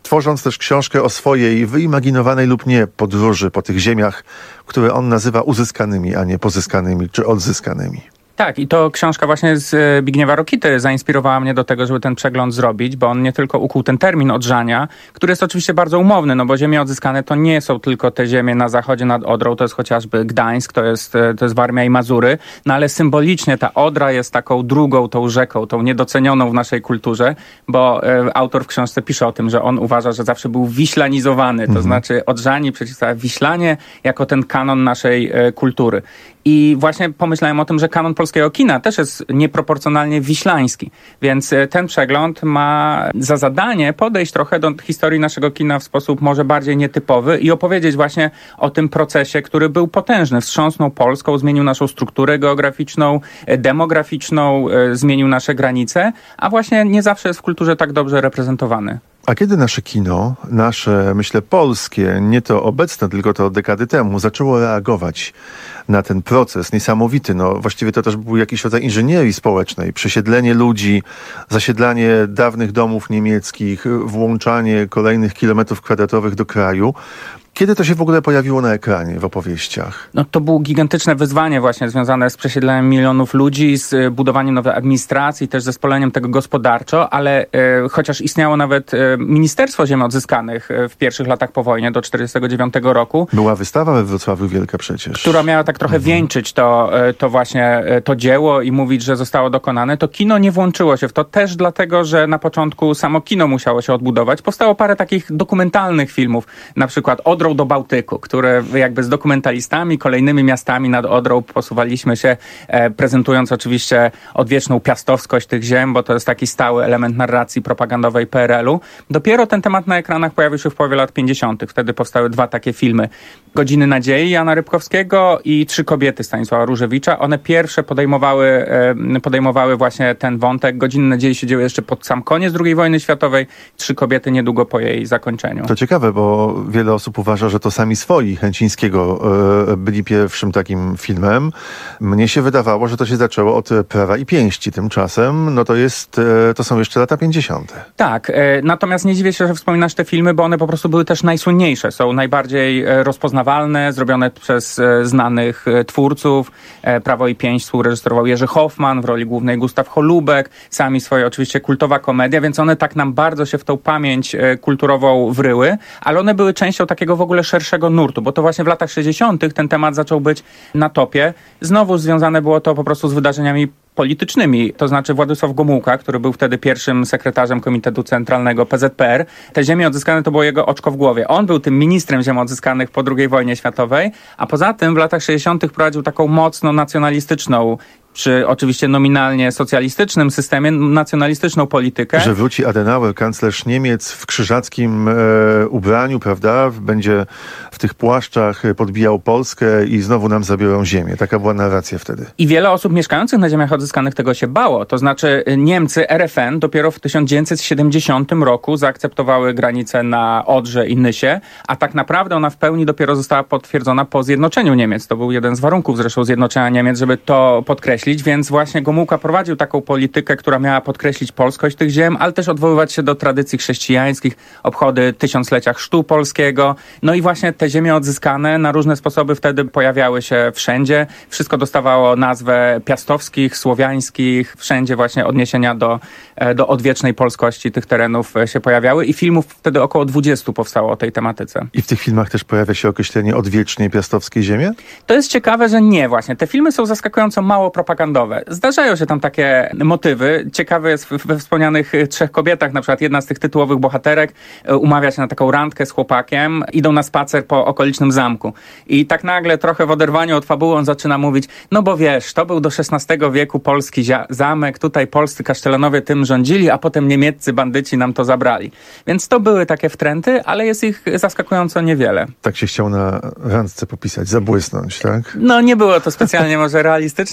tworząc też książkę o swojej wyimaginowanej lub nie podróży po tych ziemiach, które on nazywa uzyskanymi, a nie pozyskanymi czy odzyskanymi. Tak, i to książka właśnie z Zbigniewa Rokity zainspirowała mnie do tego, żeby ten przegląd zrobić, bo on nie tylko ukuł ten termin odrzania, który jest oczywiście bardzo umowny, no bo ziemie odzyskane to nie są tylko te ziemie na zachodzie nad Odrą, to jest chociażby Gdańsk, to jest, to jest Warmia i Mazury, no ale symbolicznie ta Odra jest taką drugą tą rzeką, tą niedocenioną w naszej kulturze, bo e, autor w książce pisze o tym, że on uważa, że zawsze był wiślanizowany, to mhm. znaczy Odrzani przeciwstawia Wiślanie jako ten kanon naszej e, kultury. I właśnie pomyślałem o tym, że kanon polskiego kina też jest nieproporcjonalnie wiślański. Więc ten przegląd ma za zadanie podejść trochę do historii naszego kina w sposób może bardziej nietypowy i opowiedzieć właśnie o tym procesie, który był potężny. Wstrząsnął Polską, zmienił naszą strukturę geograficzną, demograficzną, zmienił nasze granice, a właśnie nie zawsze jest w kulturze tak dobrze reprezentowany. A kiedy nasze kino, nasze, myślę, polskie, nie to obecne, tylko to dekady temu, zaczęło reagować na ten proces niesamowity, no właściwie to też był jakiś rodzaj inżynierii społecznej, przesiedlenie ludzi, zasiedlanie dawnych domów niemieckich, włączanie kolejnych kilometrów kwadratowych do kraju. Kiedy to się w ogóle pojawiło na ekranie, w opowieściach? No to było gigantyczne wyzwanie właśnie związane z przesiedleniem milionów ludzi, z budowaniem nowej administracji, też zespoleniem tego gospodarczo, ale e, chociaż istniało nawet e, Ministerstwo Ziem Odzyskanych e, w pierwszych latach po wojnie do czterdziestego dziewiątego roku. Była wystawa we Wrocławiu wielka przecież. Która miała tak trochę mhm. wieńczyć to, e, to właśnie e, to dzieło i mówić, że zostało dokonane. To kino nie włączyło się w to też dlatego, że na początku samo kino musiało się odbudować. Powstało parę takich dokumentalnych filmów, na przykład Odrą do Bałtyku, które jakby z dokumentalistami, kolejnymi miastami nad Odrą posuwaliśmy się, e, prezentując oczywiście odwieczną piastowskość tych ziem, bo to jest taki stały element narracji propagandowej P R L u. Dopiero ten temat na ekranach pojawił się w połowie lat pięćdziesiątych. Wtedy powstały dwa takie filmy. Godziny Nadziei Jana Rybkowskiego i Trzy kobiety Stanisława Różewicza. One pierwsze podejmowały, e, podejmowały właśnie ten wątek. Godziny Nadziei się dzieły jeszcze pod sam koniec drugiej wojny światowej. Trzy kobiety niedługo po jej zakończeniu. To ciekawe, bo wiele osób uważa, że to sami swoi Chęcińskiego e, byli pierwszym takim filmem. Mnie się wydawało, że to się zaczęło od Prawa i Pięści. Tymczasem no to jest, e, to są jeszcze lata pięćdziesiąte. Tak, e, natomiast nie dziwię się, że wspominasz te filmy, bo one po prostu były też najsłynniejsze. Są najbardziej e, rozpoznawalne, zrobione przez e, znanych e, twórców. E, Prawo i Pięść współreżyserował Jerzy Hoffman, w roli głównej Gustaw Holubek. Sami swoje oczywiście kultowa komedia, więc one tak nam bardzo się w tą pamięć e, kulturową wryły, ale one były częścią takiego w ogóle szerszego nurtu, bo to właśnie w latach sześćdziesiątych ten temat zaczął być na topie. Znowu związane było to po prostu z wydarzeniami politycznymi, to znaczy Władysław Gomułka, który był wtedy pierwszym sekretarzem Komitetu Centralnego P Z P R. Te ziemie odzyskane to było jego oczko w głowie. On był tym ministrem ziem odzyskanych po drugiej wojnie światowej, a poza tym w latach sześćdziesiątych prowadził taką mocno nacjonalistyczną, przy oczywiście nominalnie socjalistycznym systemie, nacjonalistyczną politykę. Że wróci Adenauer, kanclerz Niemiec w krzyżackim e, ubraniu, prawda? Będzie w tych płaszczach podbijał Polskę i znowu nam zabiorą ziemię. Taka była narracja wtedy. I wiele osób mieszkających na ziemiach odzyskanych tego się bało. To znaczy Niemcy, R F N dopiero w tysiąc dziewięćset siedemdziesiątym roku zaakceptowały granicę na Odrze i Nysie, a tak naprawdę ona w pełni dopiero została potwierdzona po zjednoczeniu Niemiec. To był jeden z warunków zresztą zjednoczenia Niemiec, żeby to podkreślić. Więc właśnie Gomułka prowadził taką politykę, która miała podkreślić polskość tych ziem, ale też odwoływać się do tradycji chrześcijańskich, obchody tysiąclecia chrztu polskiego. No i właśnie te ziemie odzyskane na różne sposoby wtedy pojawiały się wszędzie. Wszystko dostawało nazwę piastowskich, słowiańskich. Wszędzie właśnie odniesienia do, do odwiecznej polskości tych terenów się pojawiały i filmów wtedy około dwudziestu powstało o tej tematyce. I w tych filmach też pojawia się określenie odwiecznie piastowskiej ziemie? To jest ciekawe, że nie właśnie. Te filmy są zaskakująco mało propagandowe. Zdarzają się tam takie motywy. Ciekawe jest we wspomnianych Trzech kobietach, na przykład jedna z tych tytułowych bohaterek umawia się na taką randkę z chłopakiem, idą na spacer po okolicznym zamku. I tak nagle trochę w oderwaniu od fabuły on zaczyna mówić, no bo wiesz, to był do szesnastego wieku polski zamek, tutaj polscy kasztelanowie tym rządzili, a potem niemieccy bandyci nam to zabrali. Więc to były takie wtręty, ale jest ich zaskakująco niewiele. Tak się chciał na randce popisać, zabłysnąć, tak? No nie było to specjalnie może realistyczne, ale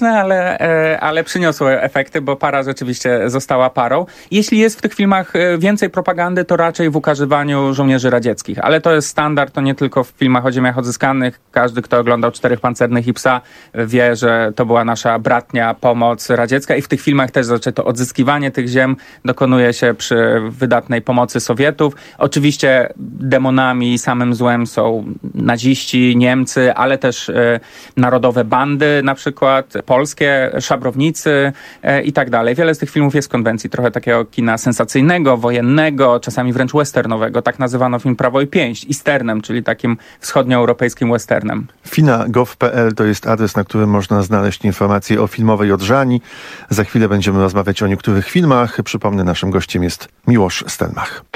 ale, ale przyniosło efekty, bo para rzeczywiście została parą. Jeśli jest w tych filmach więcej propagandy, to raczej w ukażywaniu żołnierzy radzieckich. Ale to jest standard, to nie tylko w filmach o ziemiach odzyskanych. Każdy, kto oglądał Czterech Pancernych i Psa, wie, że to była nasza bratnia pomoc radziecka i w tych filmach też znaczy to odzyskiwanie tych ziem dokonuje się przy wydatnej pomocy Sowietów. Oczywiście demonami, samym złem są naziści, Niemcy, ale też e, narodowe bandy, na przykład polskie, szabrownicy e, i tak dalej. Wiele z tych filmów jest w konwencji trochę takiego kina sensacyjnego, wojennego, czasami wręcz westernowego. Tak nazywano film Prawo i Pięść, easternem, czyli takim wschodnioeuropejskim westernem. Fina kropka gov kropka p l to jest adres, na którym można znaleźć informacje o filmowej odżani. Za chwilę będziemy rozmawiać o niektórych filmach. Przypomnę, naszym gościem jest Miłosz Stelmach.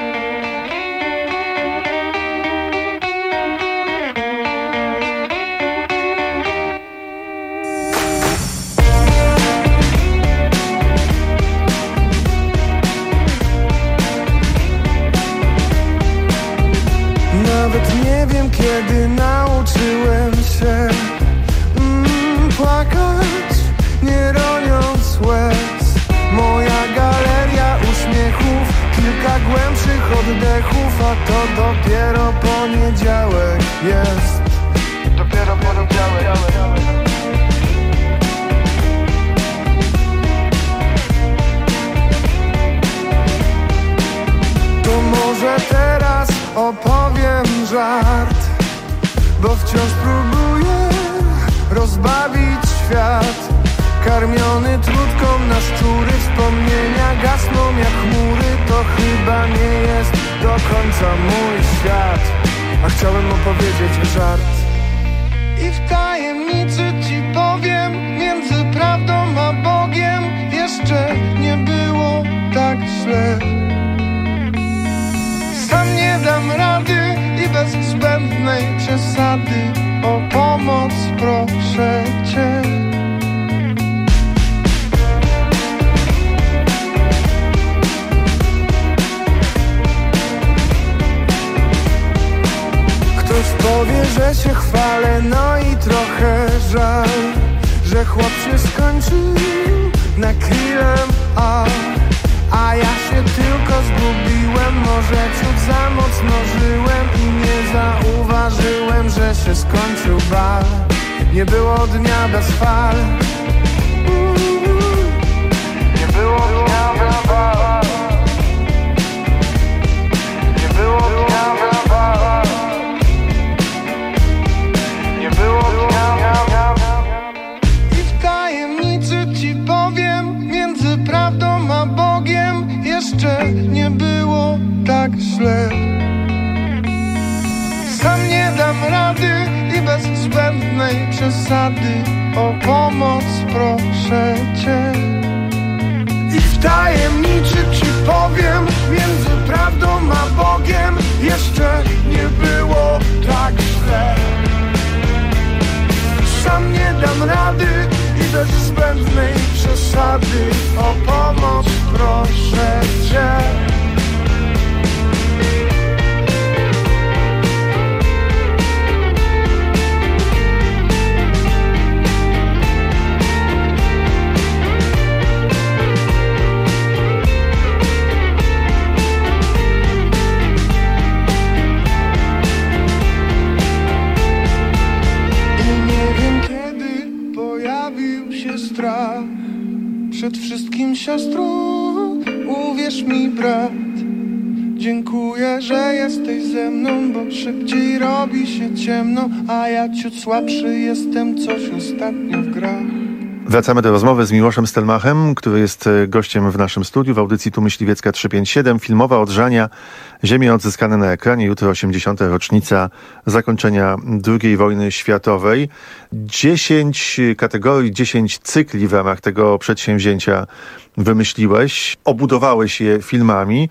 Nawet nie wiem, kiedy nauczyłem się mm, płakać, nie roniąc łez. Moja galeria uśmiechów, kilka głębszych oddechów, a to dopiero poniedziałek jest. Dopiero poniedziałek. To może teraz opowiem żart, bo wciąż próbuję rozbawić świat. Karmiony trutką na szczury, wspomnienia gasną jak chmury. To chyba nie jest do końca mój świat, a chciałem opowiedzieć żart. I w tajemnicy ci powiem, między prawdą a Bogiem jeszcze nie było tak źle. Sam nie dam rady i bez zbędnej przesady o pomoc proszę cię. Ktoś powie, że się chwalę, no i trochę żal, że chłop się skończył na krillem A. A ja się tylko zgubiłem, może ciut za mocno żyłem i nie zauważyłem, że się skończył bal. Nie było dnia bez fal. Nie było dnia bez fal. Nie było dnia bez fal. Nie było dnia bez fal. I w tajemnicy ci powiem, między prawdą a Bogiem jeszcze nie było tak źle. Sam nie dam rady i bez zbędnej przesady o pomoc proszę cię. I w tajemnicy ci powiem, między prawdą a Bogiem jeszcze nie było tak źle. Sam nie dam rady i bez zbędnej przesady o pomoc proszę cię. Strach przed wszystkim, siostro, uwierz mi, brat. Dziękuję, że jesteś ze mną, bo szybciej robi się ciemno, a ja ciut słabszy jestem, coś ostatnio w grach. Wracamy do rozmowy z Miłoszem Stelmachem, który jest gościem w naszym studiu w audycji Tu Myśliwiecka trzysta pięćdziesiąt siedem. Filmowa odżania, ziemie odzyskane na ekranie. Jutro osiemdziesiąta rocznica zakończenia drugiej wojny światowej. Dziesięć kategorii, dziesięć cykli w ramach tego przedsięwzięcia wymyśliłeś, obudowałeś je filmami.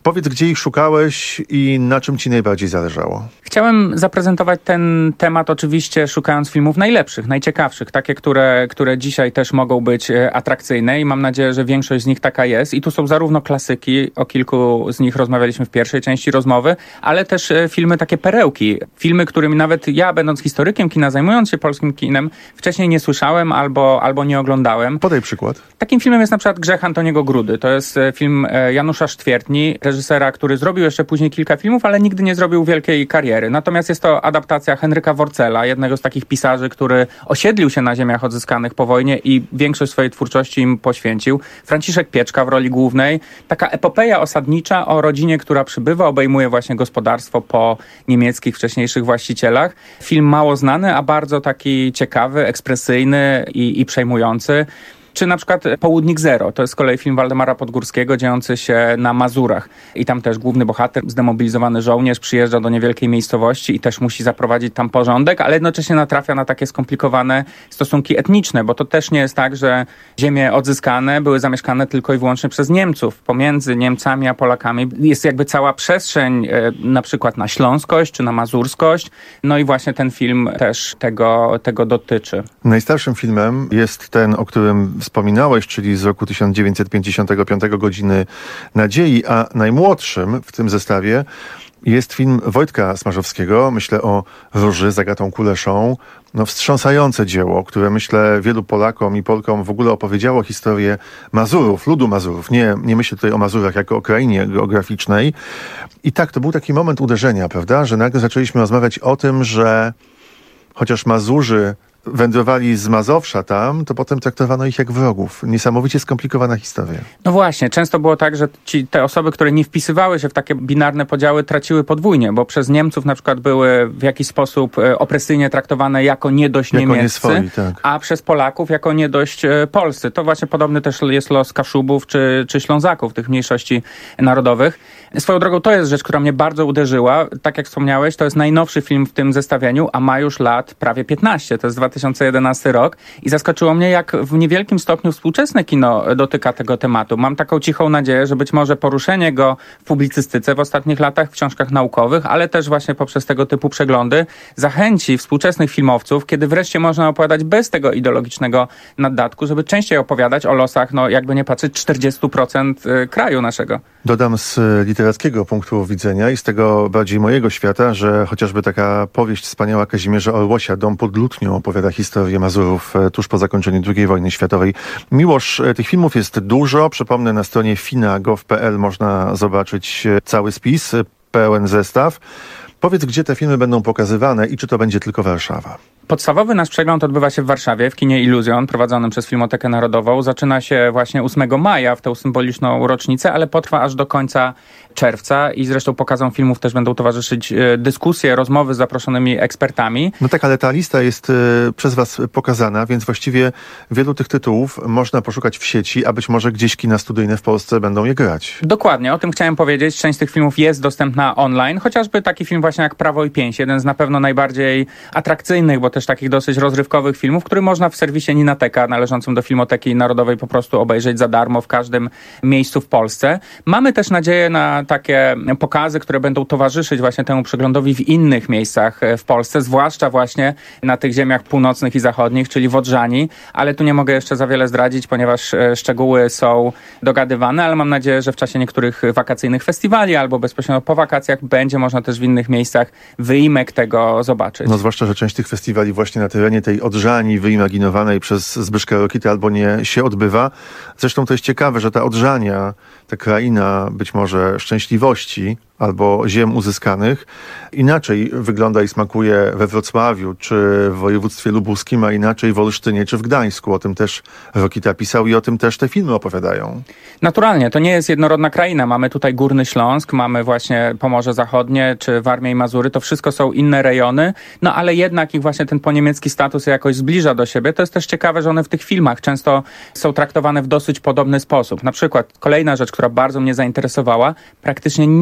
Powiedz, gdzie ich szukałeś i na czym ci najbardziej zależało? Chciałem zaprezentować ten temat oczywiście szukając filmów najlepszych, najciekawszych, takie, które, które dzisiaj też mogą być atrakcyjne i mam nadzieję, że większość z nich taka jest. I tu są zarówno klasyki, o kilku z nich rozmawialiśmy w pierwszej części rozmowy, ale też filmy takie perełki. Filmy, którymi nawet ja, będąc historykiem kina, zajmując się polskim kinem, wcześniej nie słyszałem albo, albo nie oglądałem. Podaj przykład. Takim filmem jest na przykład Grzech Antoniego Grudy. To jest film Janusza Sztwiertni, reżysera, który zrobił jeszcze później kilka filmów, ale nigdy nie zrobił wielkiej kariery. Natomiast jest to adaptacja Henryka Worcela, jednego z takich pisarzy, który osiedlił się na ziemiach odzyskanych po wojnie i większość swojej twórczości im poświęcił. Franciszek Pieczka w roli głównej. Taka epopeja osadnicza o rodzinie, która przybywa, obejmuje właśnie gospodarstwo po niemieckich wcześniejszych właścicielach. Film mało znany, a bardzo taki ciekawy, ekspresyjny i, i przejmujący. Czy na przykład Południk Zero, to jest z kolei film Waldemara Podgórskiego dziejący się na Mazurach. I tam też główny bohater, zdemobilizowany żołnierz, przyjeżdża do niewielkiej miejscowości i też musi zaprowadzić tam porządek, ale jednocześnie natrafia na takie skomplikowane stosunki etniczne, bo to też nie jest tak, że ziemie odzyskane były zamieszkane tylko i wyłącznie przez Niemców. Pomiędzy Niemcami a Polakami jest jakby cała przestrzeń e, na przykład na śląskość czy na mazurskość. No i właśnie ten film też tego, tego dotyczy. Najstarszym filmem jest ten, o którym wspominałeś, czyli z roku tysiąc dziewięćset pięćdziesiątego piątego Godziny Nadziei, a najmłodszym w tym zestawie jest film Wojtka Smarzowskiego. Myślę o Róży z Agatą Kuleszą. No, wstrząsające dzieło, które myślę wielu Polakom i Polkom w ogóle opowiedziało historię Mazurów, ludu Mazurów. Nie, nie myślę tutaj o Mazurach jako o krainie geograficznej. I tak, to był taki moment uderzenia, prawda, że nagle zaczęliśmy rozmawiać o tym, że chociaż Mazurzy wędrowali z Mazowsza tam, to potem traktowano ich jak wrogów. Niesamowicie skomplikowana historia. No właśnie, często było tak, że ci, te osoby, które nie wpisywały się w takie binarne podziały, traciły podwójnie, bo przez Niemców na przykład były w jakiś sposób opresyjnie traktowane jako nie dość jako niemieccy, nie swoi, tak. A przez Polaków jako nie dość polscy. To właśnie podobny też jest los Kaszubów czy, czy Ślązaków, tych mniejszości narodowych. Swoją drogą to jest rzecz, która mnie bardzo uderzyła. Tak jak wspomniałeś, to jest najnowszy film w tym zestawieniu, a ma już lat prawie piętnaście. To jest dwa tysiące jedenasty rok i zaskoczyło mnie, jak w niewielkim stopniu współczesne kino dotyka tego tematu. Mam taką cichą nadzieję, że być może poruszenie go w publicystyce w ostatnich latach, w książkach naukowych, ale też właśnie poprzez tego typu przeglądy zachęci współczesnych filmowców, kiedy wreszcie można opowiadać bez tego ideologicznego naddatku, żeby częściej opowiadać o losach, no jakby nie patrzeć, czterdzieści procent kraju naszego. Dodam z literackiego punktu widzenia i z tego bardziej mojego świata, że chociażby taka powieść wspaniała Kazimierza Orłosia, Dom pod Lutnią, opowiada historię Mazurów tuż po zakończeniu drugiej wojny światowej. Miłosz, tych filmów jest dużo. Przypomnę, na stronie fina kropka gov kropka pe el można zobaczyć cały spis, pełen zestaw. Powiedz, gdzie te filmy będą pokazywane i czy to będzie tylko Warszawa? Podstawowy nasz przegląd odbywa się w Warszawie, w kinie Iluzjon, prowadzonym przez Filmotekę Narodową. Zaczyna się właśnie ósmego maja, w tę symboliczną rocznicę, ale potrwa aż do końca czerwca i zresztą pokazom filmów też będą towarzyszyć dyskusje, rozmowy z zaproszonymi ekspertami. No tak, ale ta lista jest y, przez was pokazana, więc właściwie wielu tych tytułów można poszukać w sieci, a być może gdzieś kina studyjne w Polsce będą je grać. Dokładnie, o tym chciałem powiedzieć. Część z tych filmów jest dostępna online, chociażby taki film właśnie jak Prawo i Pięść, jeden z na pewno najbardziej atrakcyjnych, bo też takich dosyć rozrywkowych filmów, który można w serwisie Ninateka, należącym do Filmoteki Narodowej, po prostu obejrzeć za darmo w każdym miejscu w Polsce. Mamy też nadzieję na takie pokazy, które będą towarzyszyć właśnie temu przeglądowi w innych miejscach w Polsce, zwłaszcza właśnie na tych ziemiach północnych i zachodnich, czyli w Odrzani, ale tu nie mogę jeszcze za wiele zdradzić, ponieważ szczegóły są dogadywane, ale mam nadzieję, że w czasie niektórych wakacyjnych festiwali albo bezpośrednio po wakacjach będzie można też w innych miejscach wyimek tego zobaczyć. No zwłaszcza, że część tych festiwali właśnie na terenie tej Odrzani wyimaginowanej przez Zbyszka Rokitę albo nie się odbywa. Zresztą to jest ciekawe, że ta Odrzania, ta kraina być może szczęśliwości albo ziem uzyskanych, inaczej wygląda i smakuje we Wrocławiu, czy w województwie lubuskim, a inaczej w Olsztynie, czy w Gdańsku. O tym też Rokita pisał i o tym też te filmy opowiadają. Naturalnie, to nie jest jednorodna kraina. Mamy tutaj Górny Śląsk, mamy właśnie Pomorze Zachodnie, czy Warmię i Mazury. To wszystko są inne rejony, no ale jednak ich właśnie ten poniemiecki status jakoś zbliża do siebie. To jest też ciekawe, że one w tych filmach często są traktowane w dosyć podobny sposób. Na przykład kolejna rzecz, która bardzo mnie zainteresowała, praktycznie nigdy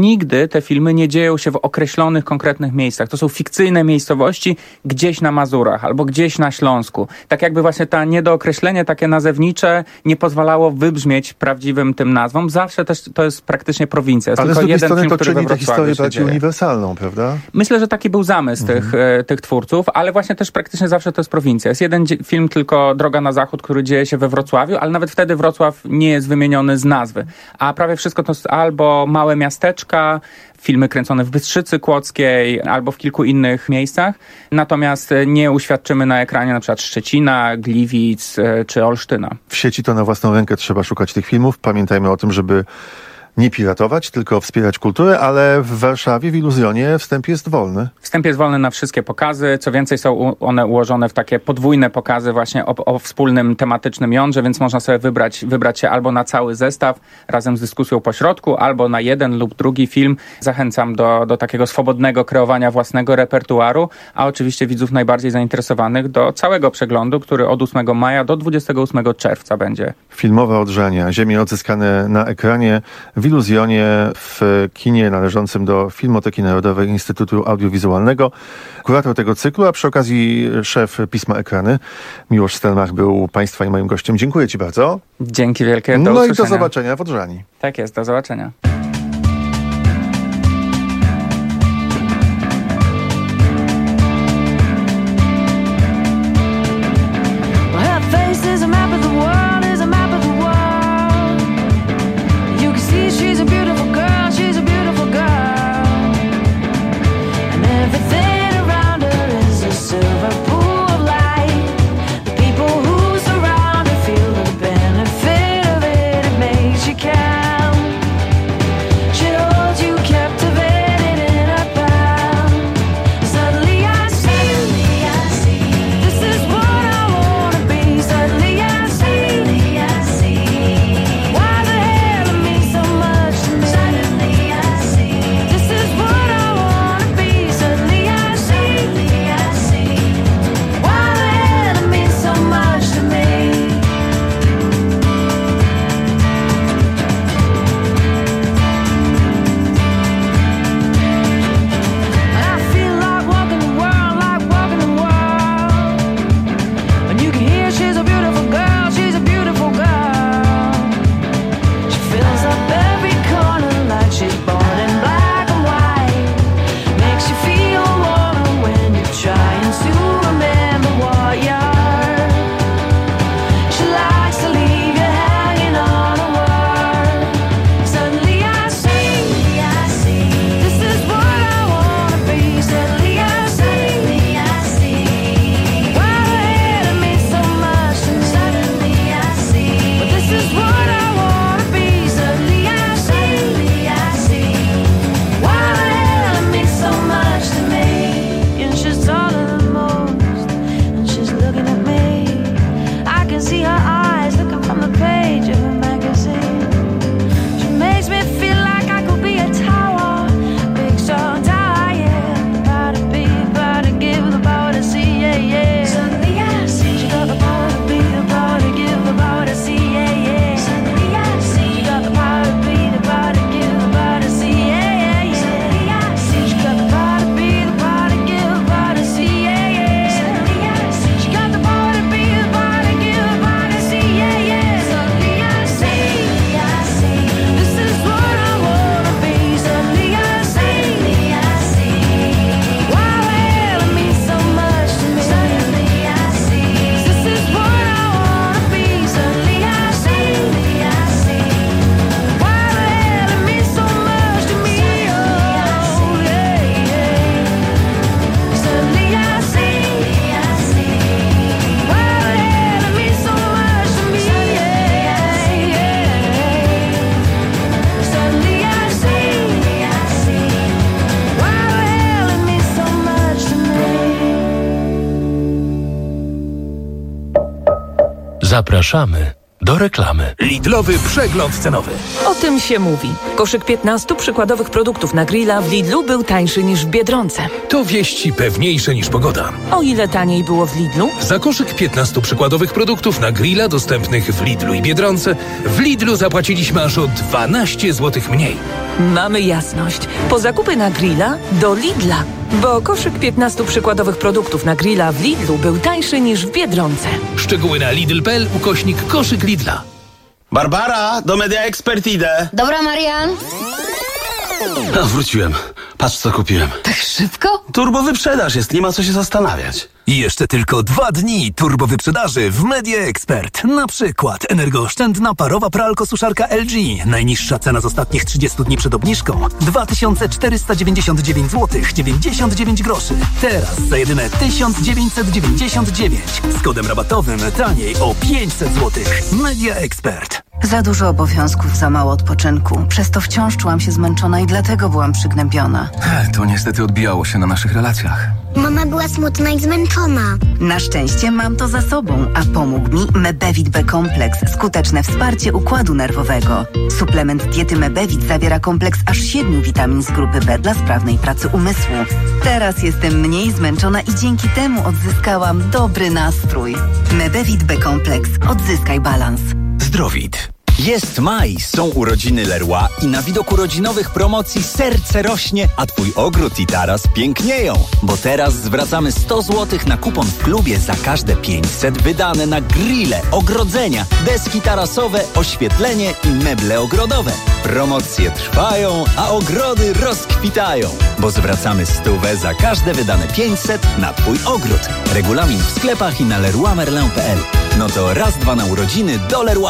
nigdy te filmy nie dzieją się w określonych, konkretnych miejscach. To są fikcyjne miejscowości gdzieś na Mazurach albo gdzieś na Śląsku. Tak jakby właśnie ta niedookreślenie takie nazewnicze nie pozwalało wybrzmieć prawdziwym tym nazwom. Zawsze też to jest praktycznie prowincja. Jest Ale tylko z drugiej jeden strony film, to który czyni we tę Wrocławiu historię się bardziej dzieje. uniwersalną, prawda? Myślę, że taki był zamysł mhm. tych, e, tych twórców, ale właśnie też praktycznie zawsze to jest prowincja. Jest jeden dzie- film tylko Droga na Zachód, który dzieje się we Wrocławiu, ale nawet wtedy Wrocław nie jest wymieniony z nazwy. A prawie wszystko to jest albo małe miasteczka, filmy kręcone w Bystrzycy Kłodzkiej albo w kilku innych miejscach. Natomiast nie uświadczymy na ekranie na przykład Szczecina, Gliwic e, czy Olsztyna. W sieci to na własną rękę trzeba szukać tych filmów. Pamiętajmy o tym, żeby nie piratować, tylko wspierać kulturę, ale w Warszawie, w Iluzjonie wstęp jest wolny. Wstęp jest wolny na wszystkie pokazy. Co więcej, są one ułożone w takie podwójne pokazy właśnie o, o wspólnym tematycznym jądrze, więc można sobie wybrać, wybrać się albo na cały zestaw razem z dyskusją po środku, albo na jeden lub drugi film. Zachęcam do, do takiego swobodnego kreowania własnego repertuaru, a oczywiście widzów najbardziej zainteresowanych do całego przeglądu, który od ósmego maja do dwudziestego ósmego czerwca będzie. Filmowe odrzenia, ziemie odzyskane na ekranie, w Iluzjonie, w kinie należącym do Filmoteki Narodowej Instytutu Audiowizualnego. Kurator tego cyklu, a przy okazji szef Pisma Ekrany, Miłosz Stelmach, był Państwa i moim gościem. Dziękuję Ci bardzo. Dzięki wielkie. Do no usłyszenia. i do zobaczenia w Odrzani. Tak jest, do zobaczenia. Zapraszamy do reklamy. Lidlowy przegląd cenowy. O tym się mówi. Koszyk piętnastu przykładowych produktów na grilla w Lidlu był tańszy niż w Biedronce. To wieści pewniejsze niż pogoda. O ile taniej było w Lidlu? Za koszyk piętnastu przykładowych produktów na grilla dostępnych w Lidlu i Biedronce w Lidlu zapłaciliśmy aż o dwanaście złotych mniej. Mamy jasność. Po zakupy na grilla do Lidla. Bo koszyk piętnastu przykładowych produktów na grilla w Lidlu był tańszy niż w Biedronce. Szczegóły na lidl kropka p l ukośnik koszyk Lidla. Barbara, do Media Expert idę. Dobra, Marian. A, wróciłem. Patrz, co kupiłem. Tak szybko? Turbo wyprzedaż jest, nie ma co się zastanawiać. I jeszcze tylko dwa dni turbo wyprzedaży w Media Expert. Na przykład energooszczędna parowa pralko-suszarka L G. Najniższa cena z ostatnich trzydziestu dni przed obniżką dwa tysiące czterysta dziewięćdziesiąt dziewięć złotych dziewięćdziesiąt dziewięć groszy. Teraz za jedyne tysiąc dziewięćset dziewięćdziesiąt dziewięć. Z kodem rabatowym taniej o pięćset złotych. Media Expert. Za dużo obowiązków, za mało odpoczynku. Przez to wciąż czułam się zmęczona i dlatego byłam przygnębiona. To niestety odbijało się na naszych relacjach. Mama była smutna i zmęczona. Na szczęście mam to za sobą, a pomógł mi Mebevit B-kompleks. Skuteczne wsparcie układu nerwowego. Suplement diety Mebevit zawiera kompleks aż siedmiu witamin z grupy B dla sprawnej pracy umysłu. Teraz jestem mniej zmęczona i dzięki temu odzyskałam dobry nastrój. Mebevit B-kompleks. Odzyskaj balans. Zdrowit. Jest maj, są urodziny Leroy i na widok urodzinowych promocji serce rośnie, a twój ogród i taras pięknieją. Bo teraz zwracamy sto złotych na kupon w klubie za każde pięćset wydane na grille, ogrodzenia, deski tarasowe, oświetlenie i meble ogrodowe. Promocje trwają, a ogrody rozkwitają. Bo zwracamy stówę za każde wydane pięćset na twój ogród. Regulamin w sklepach i na leroy merlin kropka p l. No to raz, dwa na urodziny do Leroy.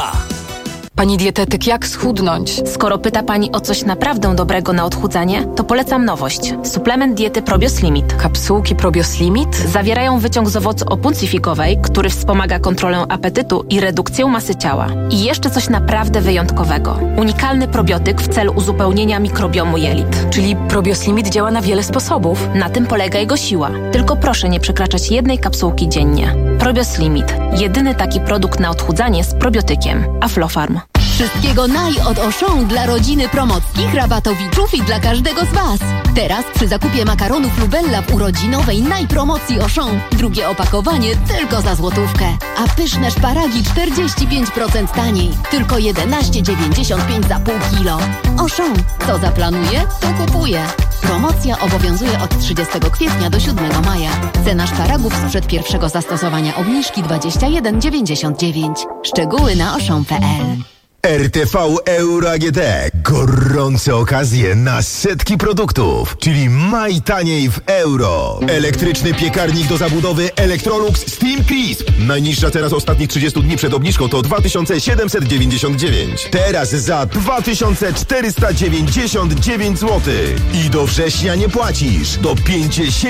Pani dietetyk, jak schudnąć? Skoro pyta Pani o coś naprawdę dobrego na odchudzanie, to polecam nowość. Suplement diety Probios Limit. Kapsułki Probios Limit? Zawierają wyciąg z owocu opuncifikowej, który wspomaga kontrolę apetytu i redukcję masy ciała. I jeszcze coś naprawdę wyjątkowego. Unikalny probiotyk w celu uzupełnienia mikrobiomu jelit. Czyli Probios Limit działa na wiele sposobów. Na tym polega jego siła. Tylko proszę nie przekraczać jednej kapsułki dziennie. Probios Limit. Jedyny taki produkt na odchudzanie z probiotykiem. Aflofarm. Wszystkiego naj od Auchan dla rodziny Promockich, rabatowiczów i dla każdego z Was. Teraz przy zakupie makaronów Lubella w urodzinowej najpromocji Auchan drugie opakowanie tylko za złotówkę. A pyszne szparagi czterdzieści pięć procent taniej. Tylko jedenaście dziewięćdziesiąt pięć za pół kilo. Auchan. Co zaplanuje, to kupuje. Promocja obowiązuje od trzydziestego kwietnia do siódmego maja. Cena szparagów sprzed pierwszego zastosowania obniżki dwadzieścia jeden dziewięćdziesiąt dziewięć. Szczegóły na auchan kropka p l. R T V Euro A G D. Gorące okazje na setki produktów, czyli maj taniej w euro. Elektryczny piekarnik do zabudowy Electrolux Steam Crisp. Najniższa teraz ostatnich trzydziestu dni przed obniżką to dwa tysiące siedemset dziewięćdziesiąt dziewięć. Teraz za dwa tysiące czterysta dziewięćdziesiąt dziewięć złotych. I do września nie płacisz. Do pięćdziesiąt